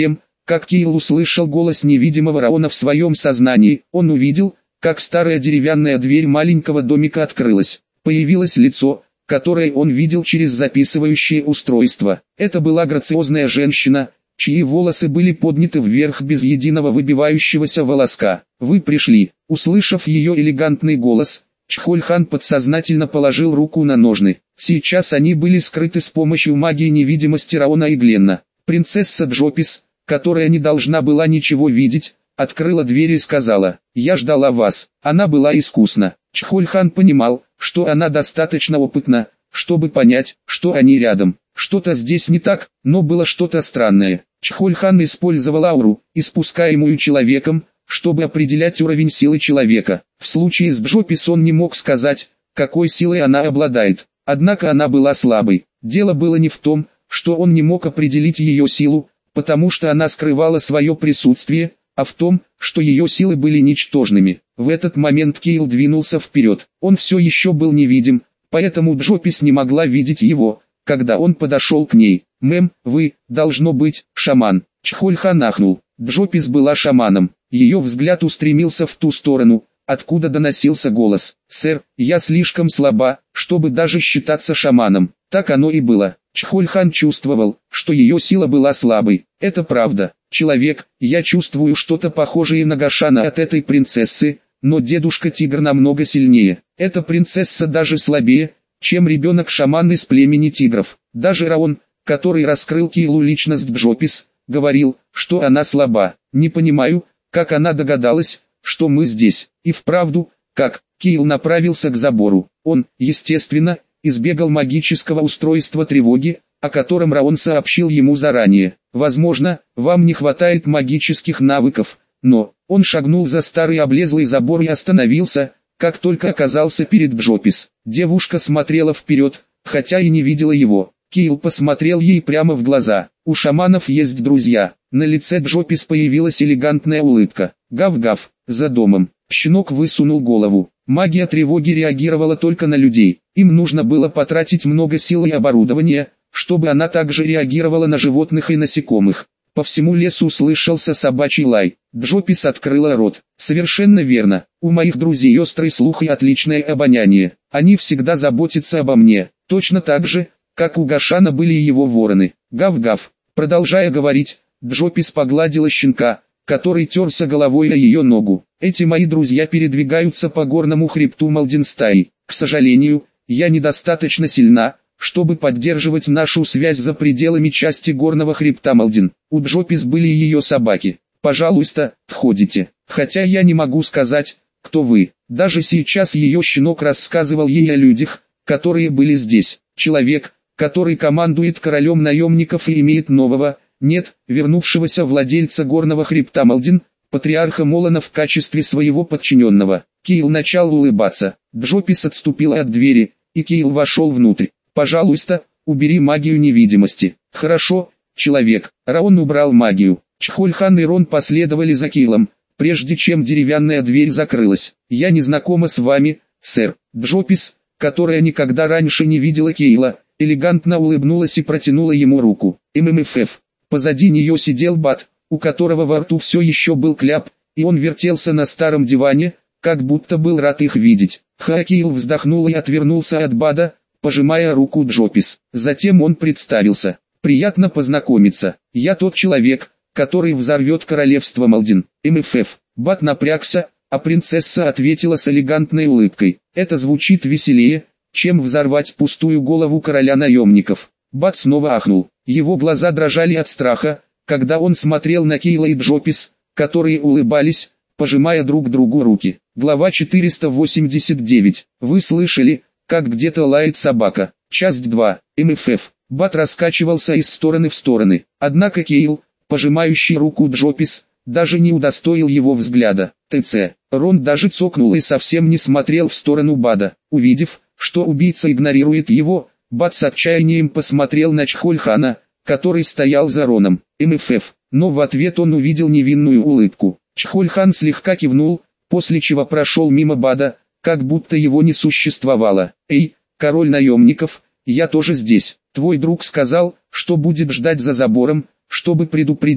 как Кейл услышал голос невидимого Раона в своем сознании, он увидел, как старая деревянная дверь маленького домика открылась. Появилось лицо, которое он видел через записывающее устройство. Это была грациозная женщина, чьи волосы были подняты вверх без единого выбивающегося волоска. «Вы пришли». Услышав ее элегантный голос, Чхоль-хан подсознательно положил руку на ножны. Сейчас они были скрыты с помощью магии невидимости Раона и Гленна. Принцесса Джопис, которая не должна была ничего видеть, открыла дверь и сказала: «Я ждала вас». Она была искусна. Чхоль-хан понимал, что она достаточно опытна, чтобы понять, что они рядом. Что-то здесь не так, но было что-то странное. Чхоль-хан использовал ауру, испускаемую человеком, чтобы определять уровень силы человека. В случае с Джопис он не мог сказать, какой силой она обладает. Однако она была слабой. Дело было не в том, что он не мог определить ее силу, потому что она скрывала свое присутствие, а в том, что ее силы были ничтожными. В этот момент Кейл двинулся вперед. Он все еще был невидим, поэтому Джопис не могла видеть его, когда он подошел к ней. «Мэм, вы, должно быть, шаман». Чхоль-хан ахнул. Джопис была шаманом. Ее взгляд устремился в ту сторону, откуда доносился голос. «Сэр, я слишком слаба, чтобы даже считаться шаманом». Так оно и было. Чхоль-хан чувствовал, что ее сила была слабой. Это правда. «Человек, я чувствую что-то похожее на Гашана от этой принцессы, но дедушка-тигр намного сильнее. Эта принцесса даже слабее, чем ребенок-шаман из племени тигров». Даже Раон, который раскрыл Кейлу личность Джопис, говорил, что она слаба. «Не понимаю, как она догадалась, что мы здесь». И вправду, как? Кейл направился к забору. Он, естественно, избегал магического устройства тревоги, о котором Раон сообщил ему заранее. «Возможно, вам не хватает магических навыков, но...» Он шагнул за старый облезлый забор и остановился, как только оказался перед Джопис. Девушка смотрела вперед, хотя и не видела его. Кейл посмотрел ей прямо в глаза. «У шаманов есть друзья». На лице Джопис появилась элегантная улыбка. «Гав-гав, за домом». Щенок высунул голову. Магия тревоги реагировала только на людей. Им нужно было потратить много сил и оборудования, чтобы она также реагировала на животных и насекомых. По всему лесу слышался собачий лай. Джопис открыла рот. «Совершенно верно. У моих друзей острый слух и отличное обоняние. Они всегда заботятся обо мне. Точно так же, как у Гашана были и его вороны». Гав-гав. Продолжая говорить, Джопис погладила щенка, который терся головой о ее ногу. «Эти мои друзья передвигаются по горному хребту Малдинстаи. К сожалению, я недостаточно сильна, чтобы поддерживать нашу связь за пределами части горного хребта Малдин. У Джопис были и ее собаки. Пожалуйста, входите. Хотя я не могу сказать, кто вы». Даже сейчас ее щенок рассказывал ей о людях, которые были здесь. Человек, который командует королем наемников и имеет нового, нет, вернувшегося владельца горного хребта Малдин, патриарха Молана в качестве своего подчиненного. Кейл начал улыбаться. Джопис отступила от двери, и Кейл вошел внутрь. «Пожалуйста, убери магию невидимости». «Хорошо, человек». Раон убрал магию. Чхоль-хан и Рон последовали за Кейлом, прежде чем деревянная дверь закрылась. «Я не знакома с вами, сэр». Джопис, которая никогда раньше не видела Кейла, элегантно улыбнулась и протянула ему руку. «ММФ». Позади нее сидел Бат, у которого во рту все еще был кляп, и он вертелся на старом диване, как будто был рад их видеть. Хакейл вздохнул и отвернулся от Бада, пожимая руку Джопис. Затем он представился. «Приятно познакомиться. Я тот человек, который взорвет королевство Малдин». МФФ. Бат напрягся, а принцесса ответила с элегантной улыбкой. «Это звучит веселее, чем взорвать пустую голову короля наемников». Бат снова ахнул. Его глаза дрожали от страха, когда он смотрел на Кейла и Джопис, которые улыбались, пожимая друг другу руки. Глава четыреста восемьдесят девять. Вы слышали, как где-то лает собака. Часть два. МФФ. Бат раскачивался из стороны в стороны. Однако Кейл, пожимающий руку Джопис, даже не удостоил его взгляда. ТЦ. Рон даже цокнул и совсем не смотрел в сторону Бада. Увидев, что убийца игнорирует его, Бат с отчаянием посмотрел на Чхоль-хана, который стоял за Роном. МФФ. Но в ответ он увидел невинную улыбку. Чхоль-хан слегка кивнул, после чего прошел мимо Бада, как будто его не существовало. «Эй, король наемников, я тоже здесь. Твой друг сказал, что будет ждать за забором, чтобы предупредить,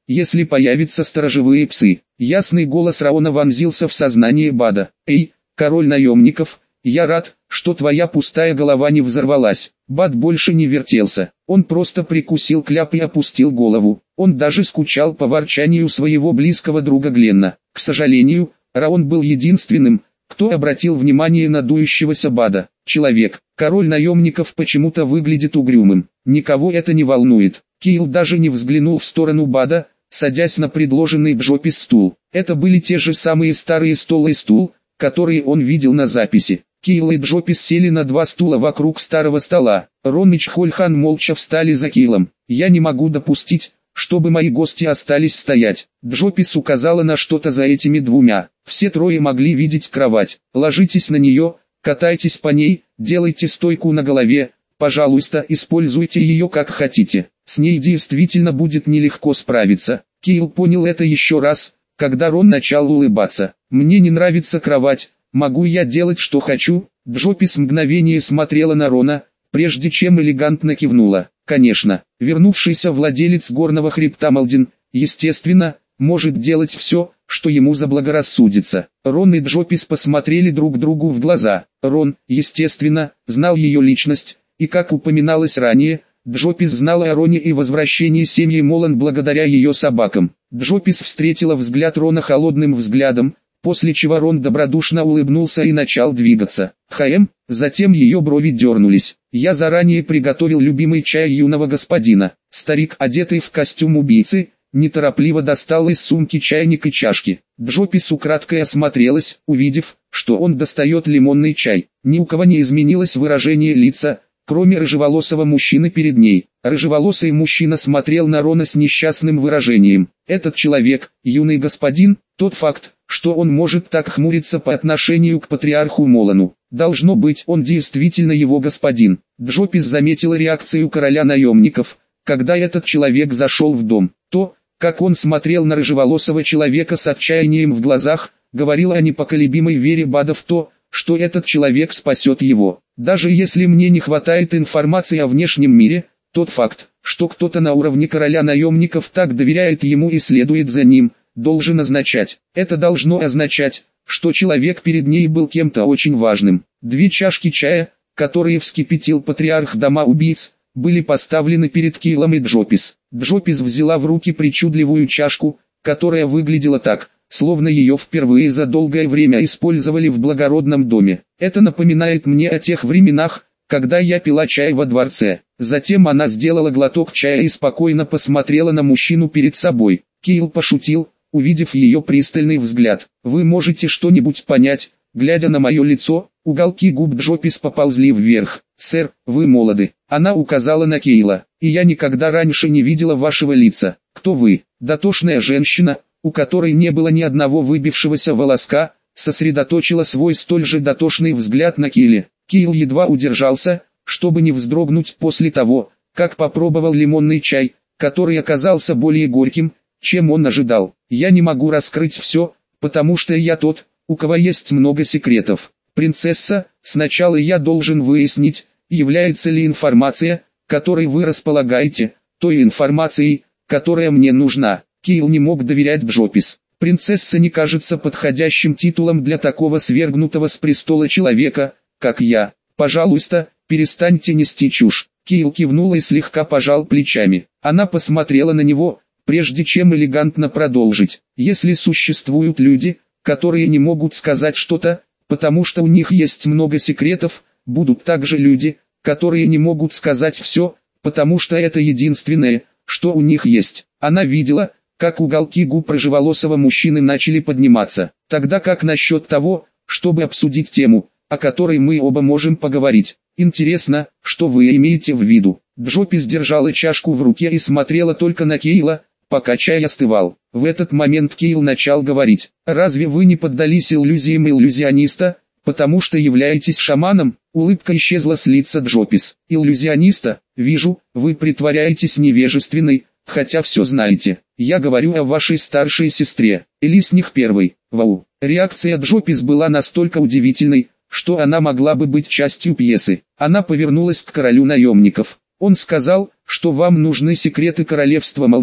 если появятся сторожевые псы. Ясный голос Раона вонзился в сознание Бада. «Эй, король наемников, я рад, что твоя пустая голова не взорвалась». Бад больше не вертелся, он просто прикусил кляп и опустил голову. Он даже скучал по ворчанию своего близкого друга Гленна. К сожалению, Раон был единственным, кто обратил внимание на дующегося Бада. Человек, король наемников, почему-то выглядит угрюмым. Никого это не волнует. Кайл даже не взглянул в сторону Бада, садясь на предложенный Джопис стул. Это были те же самые старые стол и стул, которые он видел на записи. Кайл и Джопис сели на два стула вокруг старого стола. Рон и Чхольхан молча встали за Кайлом. «Я не могу допустить, чтобы мои гости остались стоять». Джопис указала на что-то за этими двумя. Все трое могли видеть кровать. «Ложитесь на нее, катайтесь по ней, делайте стойку на голове, пожалуйста, используйте ее как хотите. С ней действительно будет нелегко справиться». Кайл понял это еще раз, когда Рон начал улыбаться. «Мне не нравится кровать, могу я делать что хочу?» Джопис мгновение смотрела на Рона, прежде чем элегантно кивнула. «Конечно». Вернувшийся владелец горного хребта Малдин, естественно, может делать все, что ему заблагорассудится. Рон и Джопис посмотрели друг другу в глаза. Рон, естественно, знал ее личность, и как упоминалось ранее, Джопис знала о Роне и возвращении семьи Молан благодаря ее собакам. Джопис встретила взгляд Рона холодным взглядом, после чего Рон добродушно улыбнулся и начал двигаться. «Хаэм», затем ее брови дернулись. «Я заранее приготовил любимый чай юного господина». Старик, одетый в костюм убийцы, неторопливо достал из сумки чайник и чашки. Джопис украдкой осмотрелась, увидев, что он достает лимонный чай. Ни у кого не изменилось выражение лица, кроме рыжеволосого мужчины перед ней. Рыжеволосый мужчина смотрел на Рона с несчастным выражением. Этот человек, юный господин, тот факт, что он может так хмуриться по отношению к патриарху Молану. Должно быть, он действительно его господин. Джопис заметила реакцию короля наемников, когда этот человек зашел в дом. То, как он смотрел на рыжеволосого человека с отчаянием в глазах, говорило о непоколебимой вере Бада в то, что этот человек спасет его. Даже если мне не хватает информации о внешнем мире, тот факт, что кто-то на уровне короля наемников так доверяет ему и следует за ним, должен означать. Это должно означать, что человек перед ней был кем-то очень важным. Две чашки чая, которые вскипятил патриарх дома убийц, были поставлены перед Кайлом и Джопис. Джопис взяла в руки причудливую чашку, которая выглядела так, словно ее впервые за долгое время использовали в благородном доме. «Это напоминает мне о тех временах, когда я пила чай во дворце». Затем она сделала глоток чая и спокойно посмотрела на мужчину перед собой. Кайл пошутил, увидев ее пристальный взгляд. «Вы можете что-нибудь понять, глядя на мое лицо?» Уголки губ Джопис поползли вверх. «Сэр, вы молоды». Она указала на Кайла. «И я никогда раньше не видела вашего лица. Кто вы?» Дотошная женщина, у которой не было ни одного выбившегося волоска, сосредоточила свой столь же дотошный взгляд на Кайле. Кайл едва удержался, чтобы не вздрогнуть после того, как попробовал лимонный чай, который оказался более горьким, чем он ожидал. «Я не могу раскрыть все, потому что я тот, у кого есть много секретов. Принцесса, сначала я должен выяснить, является ли информация, которой вы располагаете, той информацией, которая мне нужна». Кайл не мог доверять Джопис. «Принцесса не кажется подходящим титулом для такого свергнутого с престола человека, как я. Пожалуйста, перестаньте нести чушь». Кайл кивнул и слегка пожал плечами. Она посмотрела на него, прежде чем элегантно продолжить. «Если существуют люди, которые не могут сказать что-то, потому что у них есть много секретов, будут также люди, которые не могут сказать все, потому что это единственное, что у них есть». Она видела, как уголки губ рыжеволосого мужчины начали подниматься. «Тогда как насчет того, чтобы обсудить тему, о которой мы оба можем поговорить? Интересно, что вы имеете в виду?» Джопис держала чашку в руке и смотрела только на Кайла, пока чай остывал. В этот момент Кайл начал говорить: «Разве вы не поддались иллюзиям иллюзиониста, потому что являетесь шаманом?» Улыбка исчезла с лица Джопис. «Иллюзиониста? Вижу, вы притворяетесь невежественной, хотя все знаете. Я говорю о вашей старшей сестре, Элисних первой». Вау! Реакция Джопис была настолько удивительной, что она могла бы быть частью пьесы. Она повернулась к королю наемников. «Он сказал, что вам нужны секреты королевства Малдин,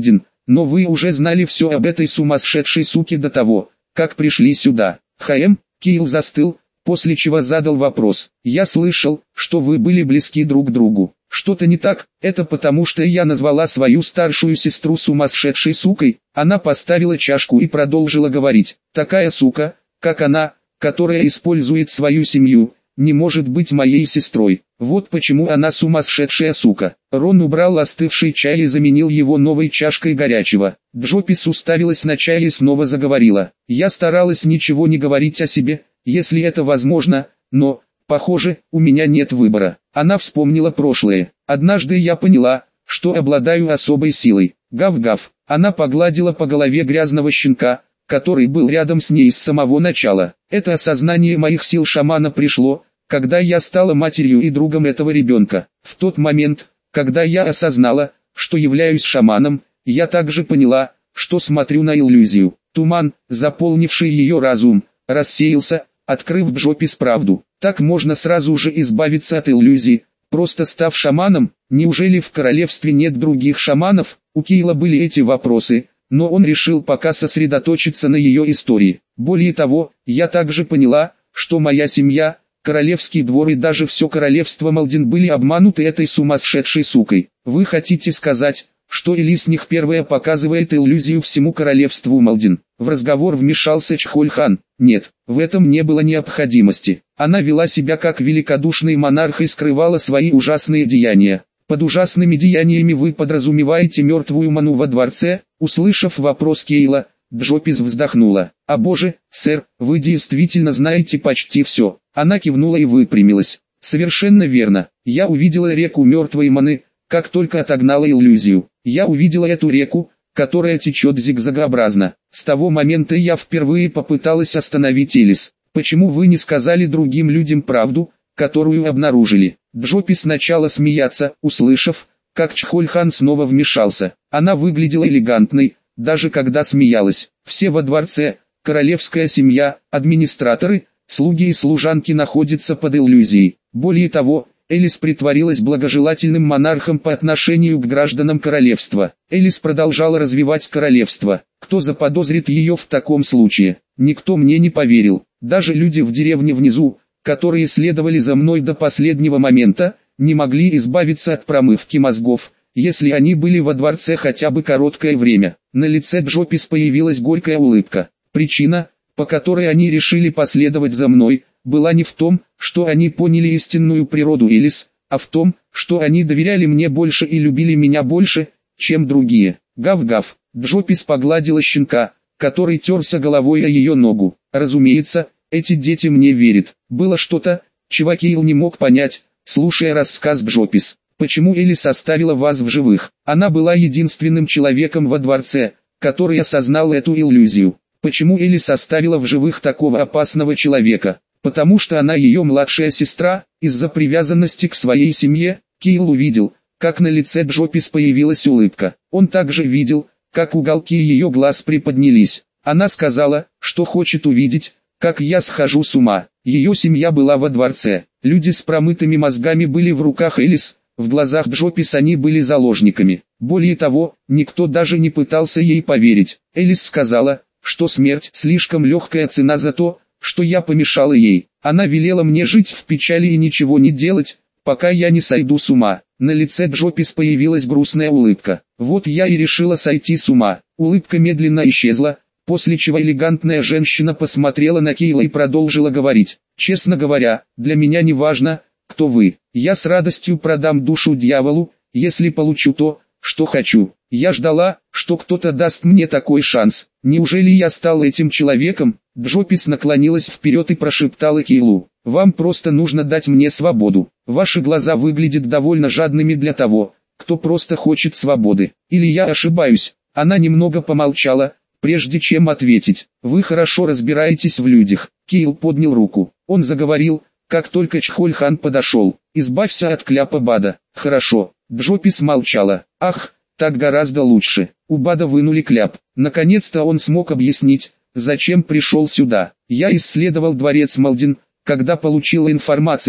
но вы уже знали все об этой сумасшедшей суке до того, как пришли сюда. Хм, Кейл застыл, после чего задал вопрос. Я слышал, что вы были близки друг к другу. Что-то не так, это потому что я назвала свою старшую сестру сумасшедшей сукой. Она поставила чашку и продолжила говорить. Такая сука, как она, которая использует свою семью, не может быть моей сестрой. Вот почему она сумасшедшая сука. Рон убрал остывший чай и заменил его новой чашкой горячего. Джопис уставилась на чай и снова заговорила. Я старалась ничего не говорить о себе, если это возможно, но, похоже, у меня нет выбора. Она вспомнила прошлое. Однажды я поняла, что обладаю особой силой. Гав-гав. Она погладила по голове грязного щенка, который был рядом с ней с самого начала. Это осознание моих сил шамана пришло, когда я стала матерью и другом этого ребенка. В тот момент, когда я осознала, что являюсь шаманом, я также поняла, что смотрю на иллюзию. Туман, заполнивший ее разум, рассеялся, открыв Джопис правду. Так можно сразу же избавиться от иллюзий, просто став шаманом. Неужели в королевстве нет других шаманов? У Кейла были эти вопросы, но он решил пока сосредоточиться на ее истории. Более того, я также поняла, что моя семья, королевский двор и даже все королевство Малдин были обмануты этой сумасшедшей сукой. Вы хотите сказать, что Элисних первая показывает иллюзию всему королевству Малдин? В разговор вмешался Чхоль-хан. Нет, в этом не было необходимости. Она вела себя как великодушный монарх и скрывала свои ужасные деяния. Под ужасными деяниями вы подразумеваете мертвую Ману во дворце? Услышав вопрос Кейла, Джопис вздохнула. «О боже, сэр, вы действительно знаете почти все». Она кивнула и выпрямилась. «Совершенно верно. Я увидела реку мертвой Маны, как только отогнала иллюзию. Я увидела эту реку, которая течет зигзагообразно. С того момента я впервые попыталась остановить Элис. Почему вы не сказали другим людям правду, которую обнаружили?» Джопис начала смеяться, услышав, как Чхоль-хан снова вмешался. Она выглядела элегантной, даже когда смеялась. Все во дворце, королевская семья, администраторы, слуги и служанки находятся под иллюзией. Более того, Элис притворилась благожелательным монархом по отношению к гражданам королевства. Элис продолжала развивать королевство. Кто заподозрит ее в таком случае? Никто мне не поверил. Даже люди в деревне внизу, которые следовали за мной до последнего момента, не могли избавиться от промывки мозгов, если они были во дворце хотя бы короткое время. На лице Джопис появилась горькая улыбка. Причина, по которой они решили последовать за мной, была не в том, что они поняли истинную природу Элис, а в том, что они доверяли мне больше и любили меня больше, чем другие. Гав-гав. Джопис погладила щенка, который терся головой о ее ногу. Разумеется, эти дети мне верят. Было что-то, чего Кейл не мог понять, слушая рассказ Джопис. Почему Элис оставила вас в живых? Она была единственным человеком во дворце, который осознал эту иллюзию. Почему Элис оставила в живых такого опасного человека? Потому что она ее младшая сестра, из-за привязанности к своей семье. Кейл увидел, как на лице Джопис появилась улыбка. Он также видел, как уголки ее глаз приподнялись. Она сказала, что хочет увидеть, как я схожу с ума. Ее семья была во дворце. Люди с промытыми мозгами были в руках Элис, в глазах Джопис они были заложниками. Более того, никто даже не пытался ей поверить. Элис сказала, что смерть слишком легкая цена за то, что я помешала ей. Она велела мне жить в печали и ничего не делать, пока я не сойду с ума. На лице Джопис появилась грустная улыбка. Вот я и решила сойти с ума. Улыбка медленно исчезла, после чего элегантная женщина посмотрела на Кейла и продолжила говорить. Честно говоря, для меня не важно, кто вы. Я с радостью продам душу дьяволу, если получу то, что хочу. Я ждала, что кто-то даст мне такой шанс. Неужели я стал этим человеком? Джопис наклонилась вперед и прошептала Кейлу. Вам просто нужно дать мне свободу. Ваши глаза выглядят довольно жадными для того, кто просто хочет свободы. Или я ошибаюсь? Она немного помолчала, прежде чем ответить. Вы хорошо разбираетесь в людях. Кейл поднял руку. Он заговорил, как только Чхоль-хан подошел. Избавься от кляпа Бада. Хорошо. Джопис молчала. Ах, так гораздо лучше. У Бада вынули кляп. Наконец-то он смог объяснить, зачем пришел сюда. Я исследовал дворец Малдин, когда получил информацию,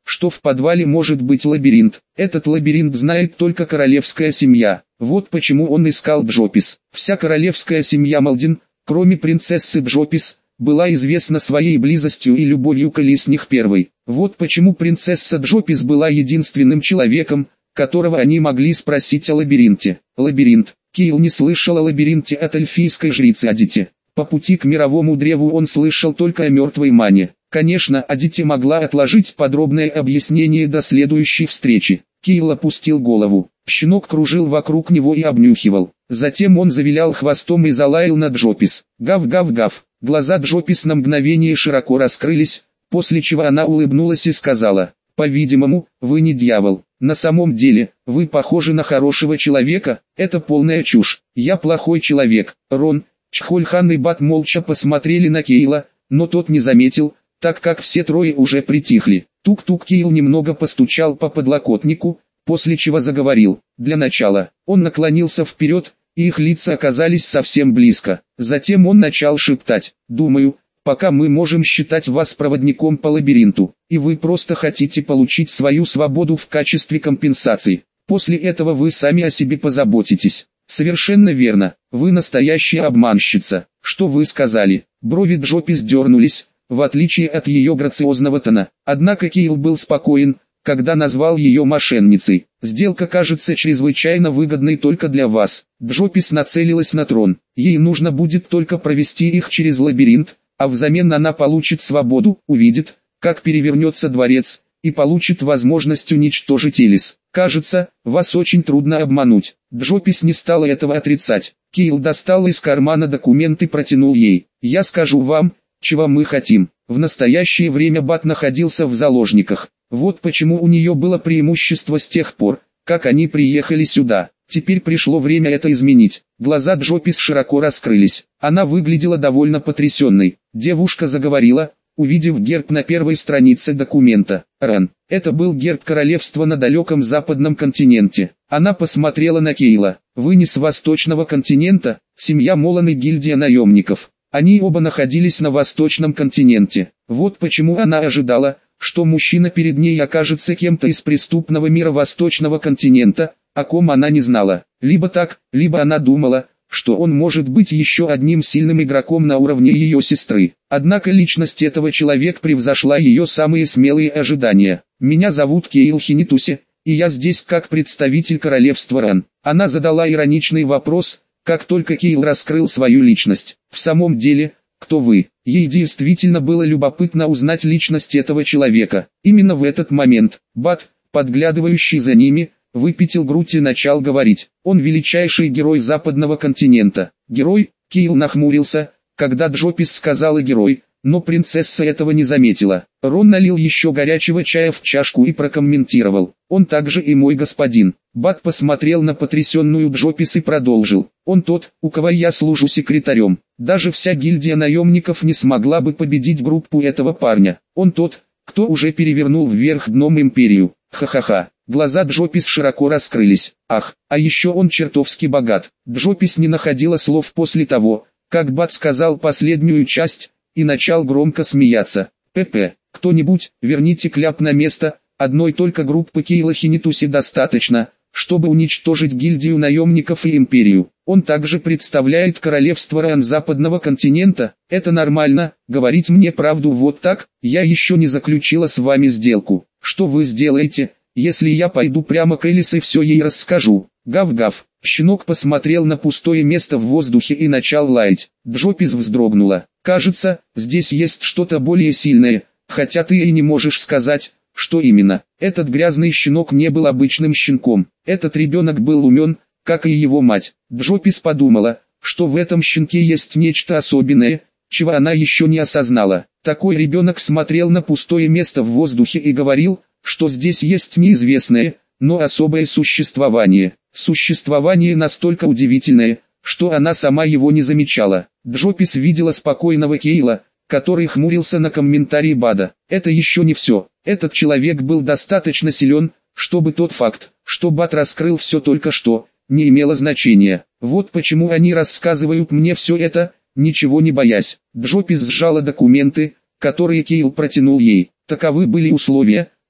что в подвале может быть лабиринт. Этот лабиринт знает только королевская семья. Вот почему он искал Джопис. Вся королевская семья Малдин, кроме принцессы Джопис, была известна своей близостью и любовью к Элисних первой. Вот почему принцесса Джопис была единственным человеком, которого они могли спросить о лабиринте. Лабиринт. Кейл не слышал о лабиринте от эльфийской жрицы Адити. По пути к мировому древу он слышал только о мертвой мане. Конечно, Адити могла отложить подробное объяснение до следующей встречи. Кейл опустил голову. Щенок кружил вокруг него и обнюхивал. Затем он завилял хвостом и залаял на Джопис. Гав-гав-гав. Глаза Джопис на мгновение широко раскрылись, после чего она улыбнулась и сказала: «По-видимому, вы не дьявол. На самом деле, вы похожи на хорошего человека, это полная чушь. Я плохой человек». Рон, Чхольхан и Бат молча посмотрели на Кейла, но тот не заметил, так как все трое уже притихли. Тук-тук. Кейл немного постучал по подлокотнику, после чего заговорил. Для начала, он наклонился вперед, и их лица оказались совсем близко. Затем он начал шептать: «Думаю, пока мы можем считать вас проводником по лабиринту, и вы просто хотите получить свою свободу в качестве компенсации. После этого вы сами о себе позаботитесь». «Совершенно верно, вы настоящая обманщица. Что вы сказали?» Брови Джопис дернулись, в отличие от ее грациозного тона. Однако Кейл был спокоен, когда назвал ее мошенницей. «Сделка кажется чрезвычайно выгодной только для вас». Джопис нацелилась на трон. Ей нужно будет только провести их через лабиринт, а взамен она получит свободу, увидит, как перевернется дворец, и получит возможность уничтожить Элис. «Кажется, вас очень трудно обмануть». Джопис не стала этого отрицать. Кейл достал из кармана документ и протянул ей. «Я скажу вам, чего мы хотим». В настоящее время Бат находился в заложниках. Вот почему у нее было преимущество с тех пор, как они приехали сюда. Теперь пришло время это изменить. Глаза Джопис широко раскрылись. Она выглядела довольно потрясенной. Девушка заговорила, увидев герб на первой странице документа. Ран. Это был герб королевства на далеком западном континенте. Она посмотрела на Кейла. «Вы не с восточного континента?» «Семья Молан и гильдия наемников». Они оба находились на восточном континенте. Вот почему она ожидала, что мужчина перед ней окажется кем-то из преступного мира восточного континента, о ком она не знала. Либо так, либо она думала, что он может быть еще одним сильным игроком на уровне ее сестры. Однако личность этого человека превзошла ее самые смелые ожидания. «Меня зовут Кейл Хинитуси, и я здесь как представитель королевства Ран». Она задала ироничный вопрос, как только Кейл раскрыл свою личность. «В самом деле, кто вы?» Ей действительно было любопытно узнать личность этого человека. Именно в этот момент, Бат, подглядывающий за ними, выпятил грудь и начал говорить. «Он величайший герой западного континента». «Герой?» Кейл нахмурился, когда Джопис сказала «герой», но принцесса этого не заметила. Рон налил еще горячего чая в чашку и прокомментировал: «Он также и мой господин». Бат посмотрел на потрясенную Джопис и продолжил: «Он тот, у кого я служу секретарем. Даже вся гильдия наемников не смогла бы победить группу этого парня. Он тот, кто уже перевернул вверх дном империю». Ха-ха-ха. Глаза Джопис широко раскрылись. «Ах, а еще он чертовски богат». Джопис не находила слов после того, как Бат сказал последнюю часть, и начал громко смеяться. «ПП, кто-нибудь, верните кляп на место, одной только группы Кейла Хинитуси достаточно, чтобы уничтожить гильдию наемников и империю. Он также представляет королевство Ран западного континента. Это нормально, говорить мне правду вот так? Я еще не заключила с вами сделку. Что вы сделаете, если я пойду прямо к Элис и все ей расскажу?» Гав-гав. Щенок посмотрел на пустое место в воздухе и начал лаять. Джопис вздрогнула. «Кажется, здесь есть что-то более сильное, хотя ты и не можешь сказать, что именно». Этот грязный щенок не был обычным щенком. Этот ребенок был умен, как и его мать. Джопис подумала, что в этом щенке есть нечто особенное, чего она еще не осознала. Такой ребенок смотрел на пустое место в воздухе и говорил, что здесь есть неизвестное, но особое существование. Существование настолько удивительное, что она сама его не замечала. Джопис видела спокойного Кейла, который хмурился на комментарии Бада. Это еще не все. Этот человек был достаточно силен, чтобы тот факт, что Бад раскрыл все только что, не имело значения. Вот почему они рассказывают мне все это, ничего не боясь. Джопис сжала документы, которые Кейл протянул ей. Таковы были условия,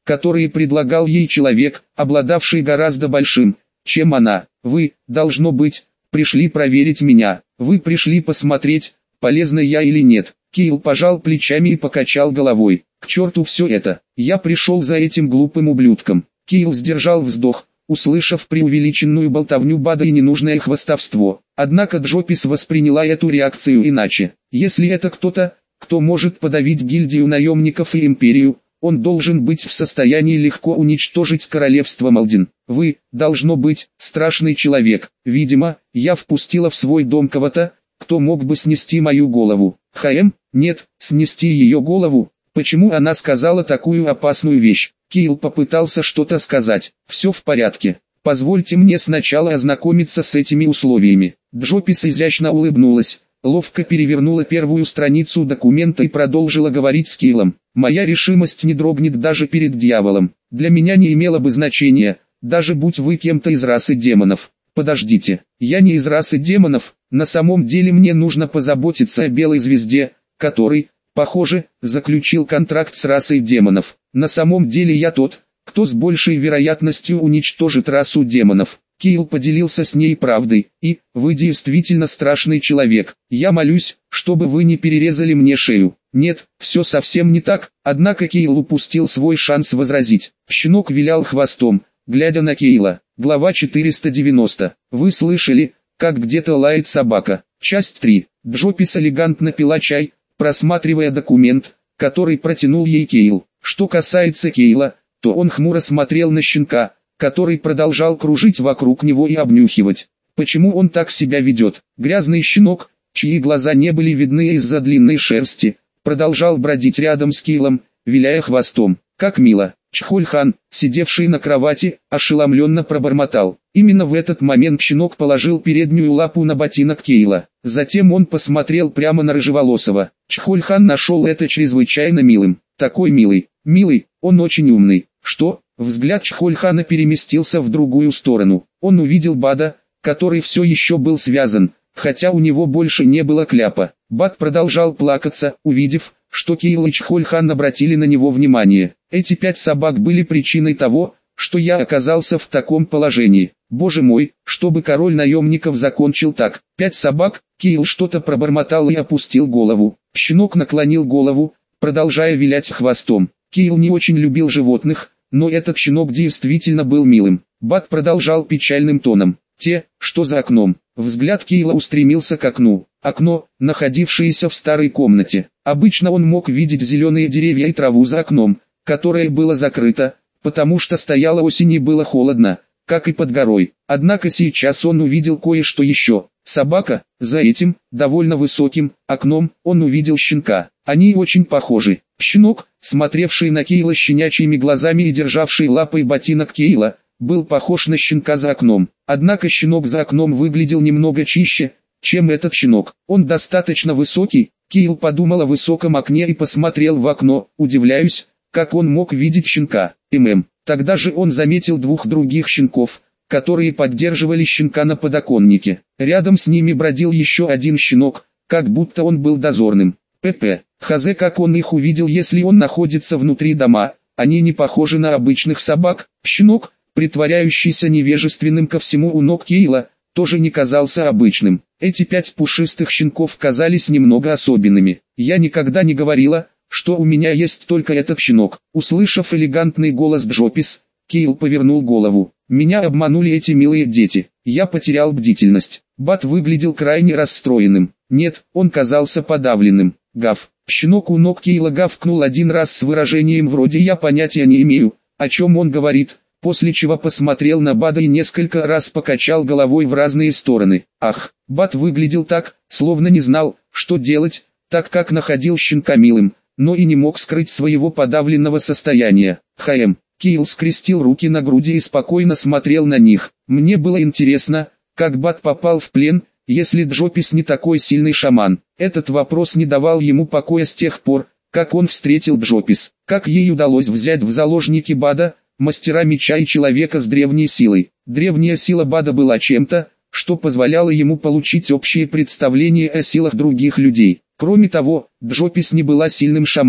которые предлагал ей человек, обладавший гораздо большим, чем она. Вы, должно быть, пришли проверить меня. Вы пришли посмотреть, полезна я или нет. Кейл пожал плечами и покачал головой. К черту все это. Я пришел за этим глупым ублюдком. Кейл сдержал вздох, услышав преувеличенную болтовню Бада и ненужное хвастовство. Однако Джопис восприняла эту реакцию иначе. Если это кто-то, кто может подавить гильдию наемников и империю, он должен быть в состоянии легко уничтожить королевство Малдин. Вы, должно быть, страшный человек. Видимо, я впустила в свой дом кого-то, кто мог бы снести мою голову. Хаэм, нет, снести ее голову. Почему она сказала такую опасную вещь? Кейл попытался что-то сказать. Все в порядке. Позвольте мне сначала ознакомиться с этими условиями. Джопис изящно улыбнулась, ловко перевернула первую страницу документа и продолжила говорить с Кейлом. Моя решимость не дрогнет даже перед дьяволом. Для меня не имело бы значения, даже будь вы кем-то из расы демонов. Подождите, я не из расы демонов, на самом деле мне нужно позаботиться о белой звезде, который, похоже, заключил контракт с расой демонов. На самом деле я тот, кто с большей вероятностью уничтожит расу демонов. Кейл поделился с ней правдой, и, вы действительно страшный человек. Я молюсь, чтобы вы не перерезали мне шею. Нет, все совсем не так, однако Кейл упустил свой шанс возразить. Щенок вилял хвостом, глядя на Кейла. Глава четыреста девяносто. Вы слышали, как где-то лает собака. Часть три. Джопис элегантно пила чай, просматривая документ, который протянул ей Кейл. Что касается Кейла, то он хмуро смотрел на щенка, который продолжал кружить вокруг него и обнюхивать. Почему он так себя ведет? Грязный щенок, чьи глаза не были видны из-за длинной шерсти, продолжал бродить рядом с Кейлом, виляя хвостом. Как мило. Чхоль-хан, сидевший на кровати, ошеломленно пробормотал. Именно в этот момент щенок положил переднюю лапу на ботинок Кейла. Затем он посмотрел прямо на рыжеволосого. Чхоль-хан нашел это чрезвычайно милым. Такой милый, милый, он очень умный. Что? Взгляд Чхоль-хана переместился в другую сторону. Он увидел Бада, который все еще был связан, хотя у него больше не было кляпа. Бад продолжал плакаться, увидев, что Кейл и Чхоль-хан обратили на него внимание. Эти пять собак были причиной того, что я оказался в таком положении. Боже мой, чтобы король наемников закончил так. Пять собак, Кейл что-то пробормотал и опустил голову. Щенок наклонил голову, продолжая вилять хвостом. Кейл не очень любил животных, но этот щенок действительно был милым. Бад продолжал печальным тоном. Те, что за окном. Взгляд Кейла устремился к окну. Окно, находившееся в старой комнате. Обычно он мог видеть зеленые деревья и траву за окном, которое было закрыто, потому что стояла осень и было холодно, как и под горой. Однако сейчас он увидел кое-что еще. Собака, за этим, довольно высоким, окном, он увидел щенка. Они очень похожи. Щенок, смотревший на Кейла щенячьими глазами и державший лапой ботинок Кейла, был похож на щенка за окном. Однако щенок за окном выглядел немного чище, чем этот щенок. Он достаточно высокий. Кейл подумал о высоком окне и посмотрел в окно. Удивляюсь, как он мог видеть щенка. ММ. Тогда же он заметил двух других щенков, которые поддерживали щенка на подоконнике. Рядом с ними бродил еще один щенок, как будто он был дозорным. ПП. Хазе, как он их увидел, если он находится внутри дома. Они не похожи на обычных собак. Щенок, притворяющийся невежественным ко всему у ног Кейла, тоже не казался обычным. Эти пять пушистых щенков казались немного особенными. Я никогда не говорила, что у меня есть только этот щенок. Услышав элегантный голос Джопис, Кейл повернул голову. Меня обманули эти милые дети. Я потерял бдительность. Бат выглядел крайне расстроенным. Нет, он казался подавленным. Гав. Щенок у ног Кейла гавкнул один раз с выражением вроде «я понятия не имею, о чем он говорит», после чего посмотрел на Бада и несколько раз покачал головой в разные стороны. Ах, Бад выглядел так, словно не знал, что делать, так как находил щенка милым, но и не мог скрыть своего подавленного состояния. Хаэм. Кейл скрестил руки на груди и спокойно смотрел на них. Мне было интересно, как Бад попал в плен, если Джопис не такой сильный шаман. Этот вопрос не давал ему покоя с тех пор, как он встретил Джопис. Как ей удалось взять в заложники Бада, мастера меча и человека с древней силой. Древняя сила Бада была чем-то, что позволяло ему получить общее представление о силах других людей. Кроме того, Джопис не была сильным шаманом.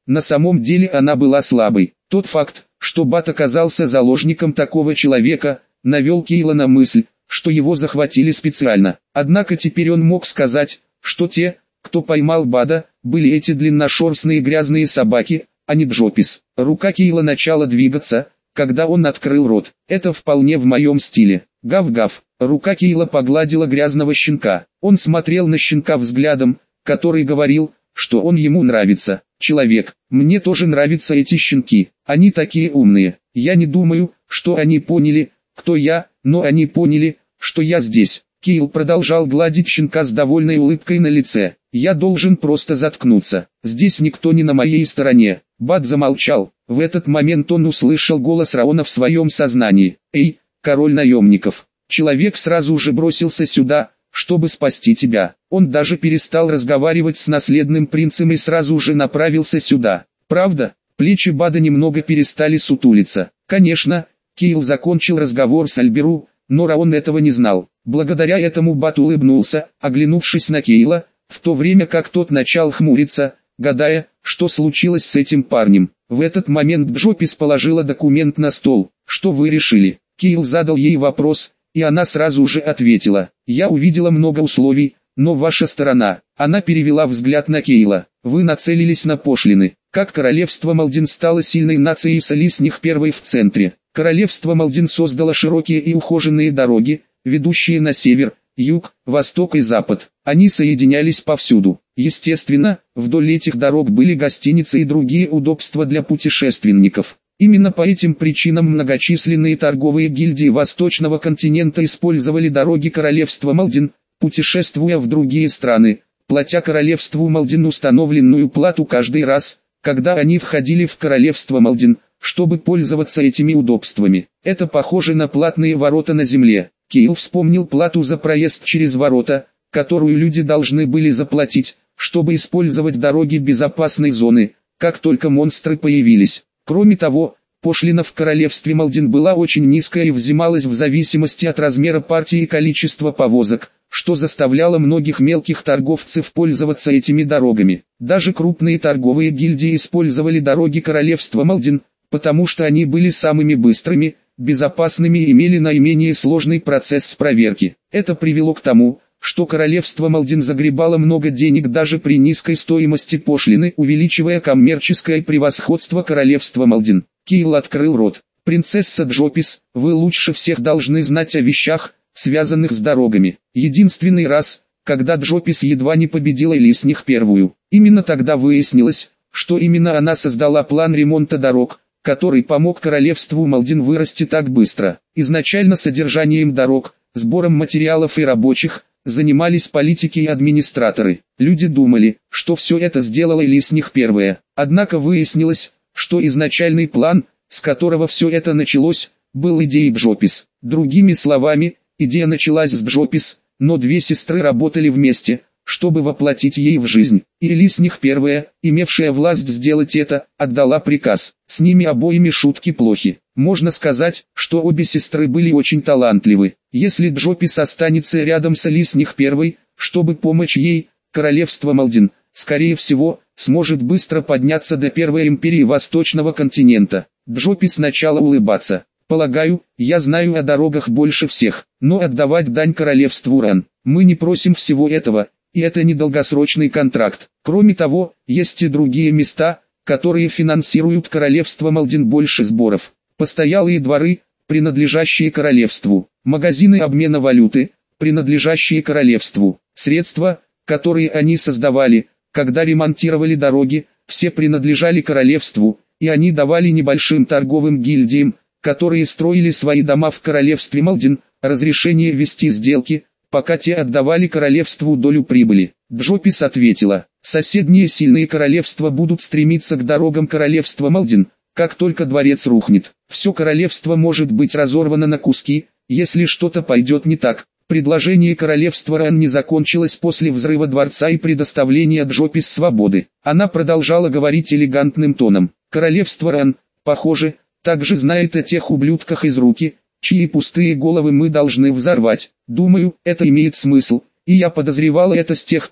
На самом деле она была слабой. Тот факт, что Бат оказался заложником такого человека, навел Кейла на мысль, что его захватили специально. Однако теперь он мог сказать, что те, кто поймал Бада, были эти длинношерстные грязные собаки, а не Джопис. Рука Кейла начала двигаться, когда он открыл рот. Это вполне в моем стиле. Гав-гав. Рука Кейла погладила грязного щенка. Он смотрел на щенка взглядом, который говорил, что он ему нравится. Человек, мне тоже нравятся эти щенки. Они такие умные. Я не думаю, что они поняли, кто я, но они поняли, что я здесь. Кейл продолжал гладить щенка с довольной улыбкой на лице. Я должен просто заткнуться. Здесь никто не на моей стороне. Бат замолчал. В этот момент он услышал голос Раона в своем сознании. Эй, король наемников. Человек сразу же бросился сюда, чтобы спасти тебя. Он даже перестал разговаривать с наследным принцем и сразу же направился сюда. Правда? Плечи Бада немного перестали сутулиться. Конечно, Кейл закончил разговор с Альберу, но Раон этого не знал. Благодаря этому Бат улыбнулся, оглянувшись на Кейла, в то время как тот начал хмуриться, гадая, что случилось с этим парнем. В этот момент Джопис положила документ на стол. «Что вы решили?» Кейл задал ей вопрос, и она сразу же ответила. «Я увидела много условий, но ваша сторона». Она перевела взгляд на Кейла. «Вы нацелились на пошлины. Как королевство Малдин стало сильной нацией с Лисних первой в центре. Королевство Малдин создало широкие и ухоженные дороги, ведущие на север, юг, восток и запад. Они соединялись повсюду. Естественно, вдоль этих дорог были гостиницы и другие удобства для путешественников. Именно по этим причинам многочисленные торговые гильдии Восточного континента использовали дороги королевства Малдин, путешествуя в другие страны, платя королевству Малдин установленную плату каждый раз, когда они входили в королевство Малдин, чтобы пользоваться этими удобствами. Это похоже на платные ворота на земле. Кейл вспомнил плату за проезд через ворота, которую люди должны были заплатить, чтобы использовать дороги безопасной зоны, как только монстры появились. Кроме того, пошлина в королевстве Малдин была очень низкая и взималась в зависимости от размера партии и количества повозок, что заставляло многих мелких торговцев пользоваться этими дорогами. Даже крупные торговые гильдии использовали дороги королевства Малдин, потому что они были самыми быстрыми, безопасными и имели наименее сложный процесс проверки. Это привело к тому, что королевство Малдин загребало много денег даже при низкой стоимости пошлины, увеличивая коммерческое превосходство королевства Малдин. Кейл открыл рот. «Принцесса Джопис, вы лучше всех должны знать о вещах, связанных с дорогами. Единственный раз, когда Джопис едва не победила Лисних первую. Именно тогда выяснилось, что именно она создала план ремонта дорог, который помог королевству Малдин вырасти так быстро. Изначально содержанием дорог, сбором материалов и рабочих, занимались политики и администраторы. Люди думали, что все это сделала Лисних первая. Однако выяснилось, что изначальный план, с которого все это началось, был идеей Джопис. Другими словами, идея началась с Джопис, но две сестры работали вместе, чтобы воплотить ей в жизнь. И Лисних первая, имевшая власть сделать это, отдала приказ. С ними обоими шутки плохи. Можно сказать, что обе сестры были очень талантливы. Если Джопис останется рядом с Лисних первой, чтобы помочь ей, королевство Малдин, скорее всего, сможет быстро подняться до первой империи Восточного континента. Джопис начала улыбаться. «Полагаю, я знаю о дорогах больше всех, но отдавать дань королевству Ран. Мы не просим всего этого, и это не долгосрочный контракт. Кроме того, есть и другие места, которые финансируют королевство Малдин больше сборов. Постоялые дворы, принадлежащие королевству, магазины обмена валюты, принадлежащие королевству, средства, которые они создавали, когда ремонтировали дороги, все принадлежали королевству, и они давали небольшим торговым гильдиям, которые строили свои дома в королевстве Малдин, разрешение вести сделки, пока те отдавали королевству долю прибыли. Джопис ответила, соседние сильные королевства будут стремиться к дорогам королевства Малдин, как только дворец рухнет. Все королевство может быть разорвано на куски, если что-то пойдет не так. Предложение королевства Ран не закончилось после взрыва дворца и предоставления Джопис свободы. Она продолжала говорить элегантным тоном. Королевство Ран, похоже, также знает о тех ублюдках из руки, чьи пустые головы мы должны взорвать. Думаю, это имеет смысл, и я подозревала это с тех пор,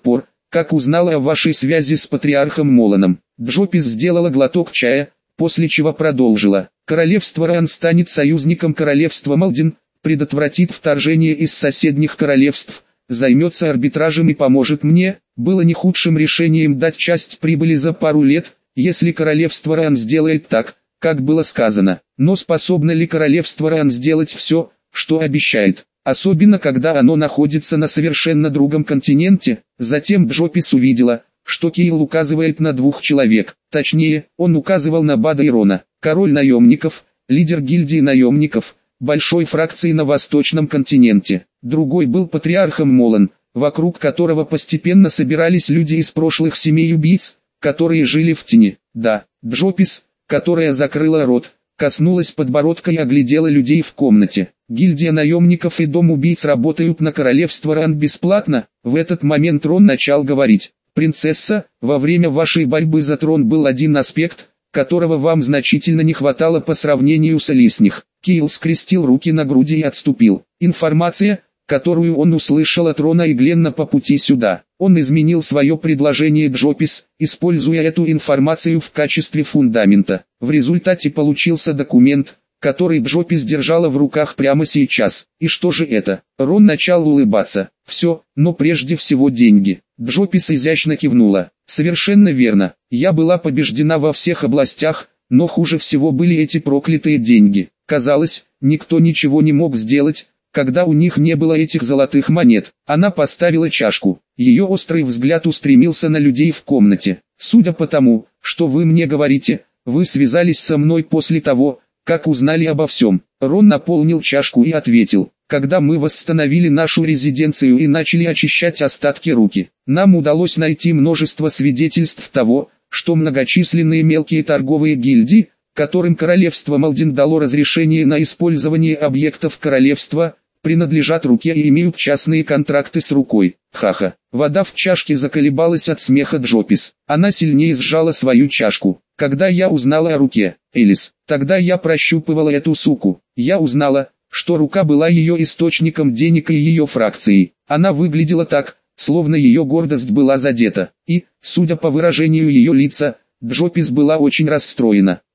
как узнала о вашей связи с патриархом Моланом». Джопис сделала глоток чая, после чего продолжила. «Королевство Ран станет союзником королевства Малдин, предотвратит вторжение из соседних королевств, займется арбитражем и поможет мне. Было не худшим решением дать часть прибыли за пару лет, если королевство Ран сделает так, как было сказано. Но способно ли королевство Ран сделать все, что обещает? Особенно когда оно находится на совершенно другом континенте?» Затем Джопис увидела, что Кейл указывает на двух человек. Точнее, он указывал на Бада и Рона. Король наемников, лидер гильдии наемников, большой фракции на восточном континенте. Другой был патриархом Молан, вокруг которого постепенно собирались люди из прошлых семей убийц, которые жили в тени. Да, Джопис, которая закрыла рот, коснулась подбородка и оглядела людей в комнате. Гильдия наемников и дом убийц работают на королевство Ран бесплатно. В этот момент Рон начал говорить. «Принцесса, во время вашей борьбы за трон был один аспект, которого вам значительно не хватало по сравнению с Элисних». Кейл скрестил руки на груди и отступил. Информация, которую он услышал от Рона и Гленна по пути сюда. Он изменил свое предложение Джопис, используя эту информацию в качестве фундамента. В результате получился документ, который Джопис держала в руках прямо сейчас. И что же это? Рон начал улыбаться. Все, но прежде всего деньги. Джопис изящно кивнула. Совершенно верно. Я была побеждена во всех областях, но хуже всего были эти проклятые деньги. Казалось, никто ничего не мог сделать, когда у них не было этих золотых монет. Она поставила чашку. Ее острый взгляд устремился на людей в комнате. «Судя по тому, что вы мне говорите, вы связались со мной после того, как узнали обо всем». Рон наполнил чашку и ответил. «Когда мы восстановили нашу резиденцию и начали очищать остатки руки, нам удалось найти множество свидетельств того, что многочисленные мелкие торговые гильдии, которым королевство Малдин дало разрешение на использование объектов королевства, принадлежат руке и имеют частные контракты с рукой». Ха-ха. Вода в чашке заколебалась от смеха Джопис. Она сильнее сжала свою чашку. «Когда я узнала о руке, Элис, тогда я прощупывала эту суку. Я узнала, что рука была ее источником денег и ее фракцией. Она выглядела так, словно ее гордость была задета. И, судя по выражению ее лица, Джопис была очень расстроена.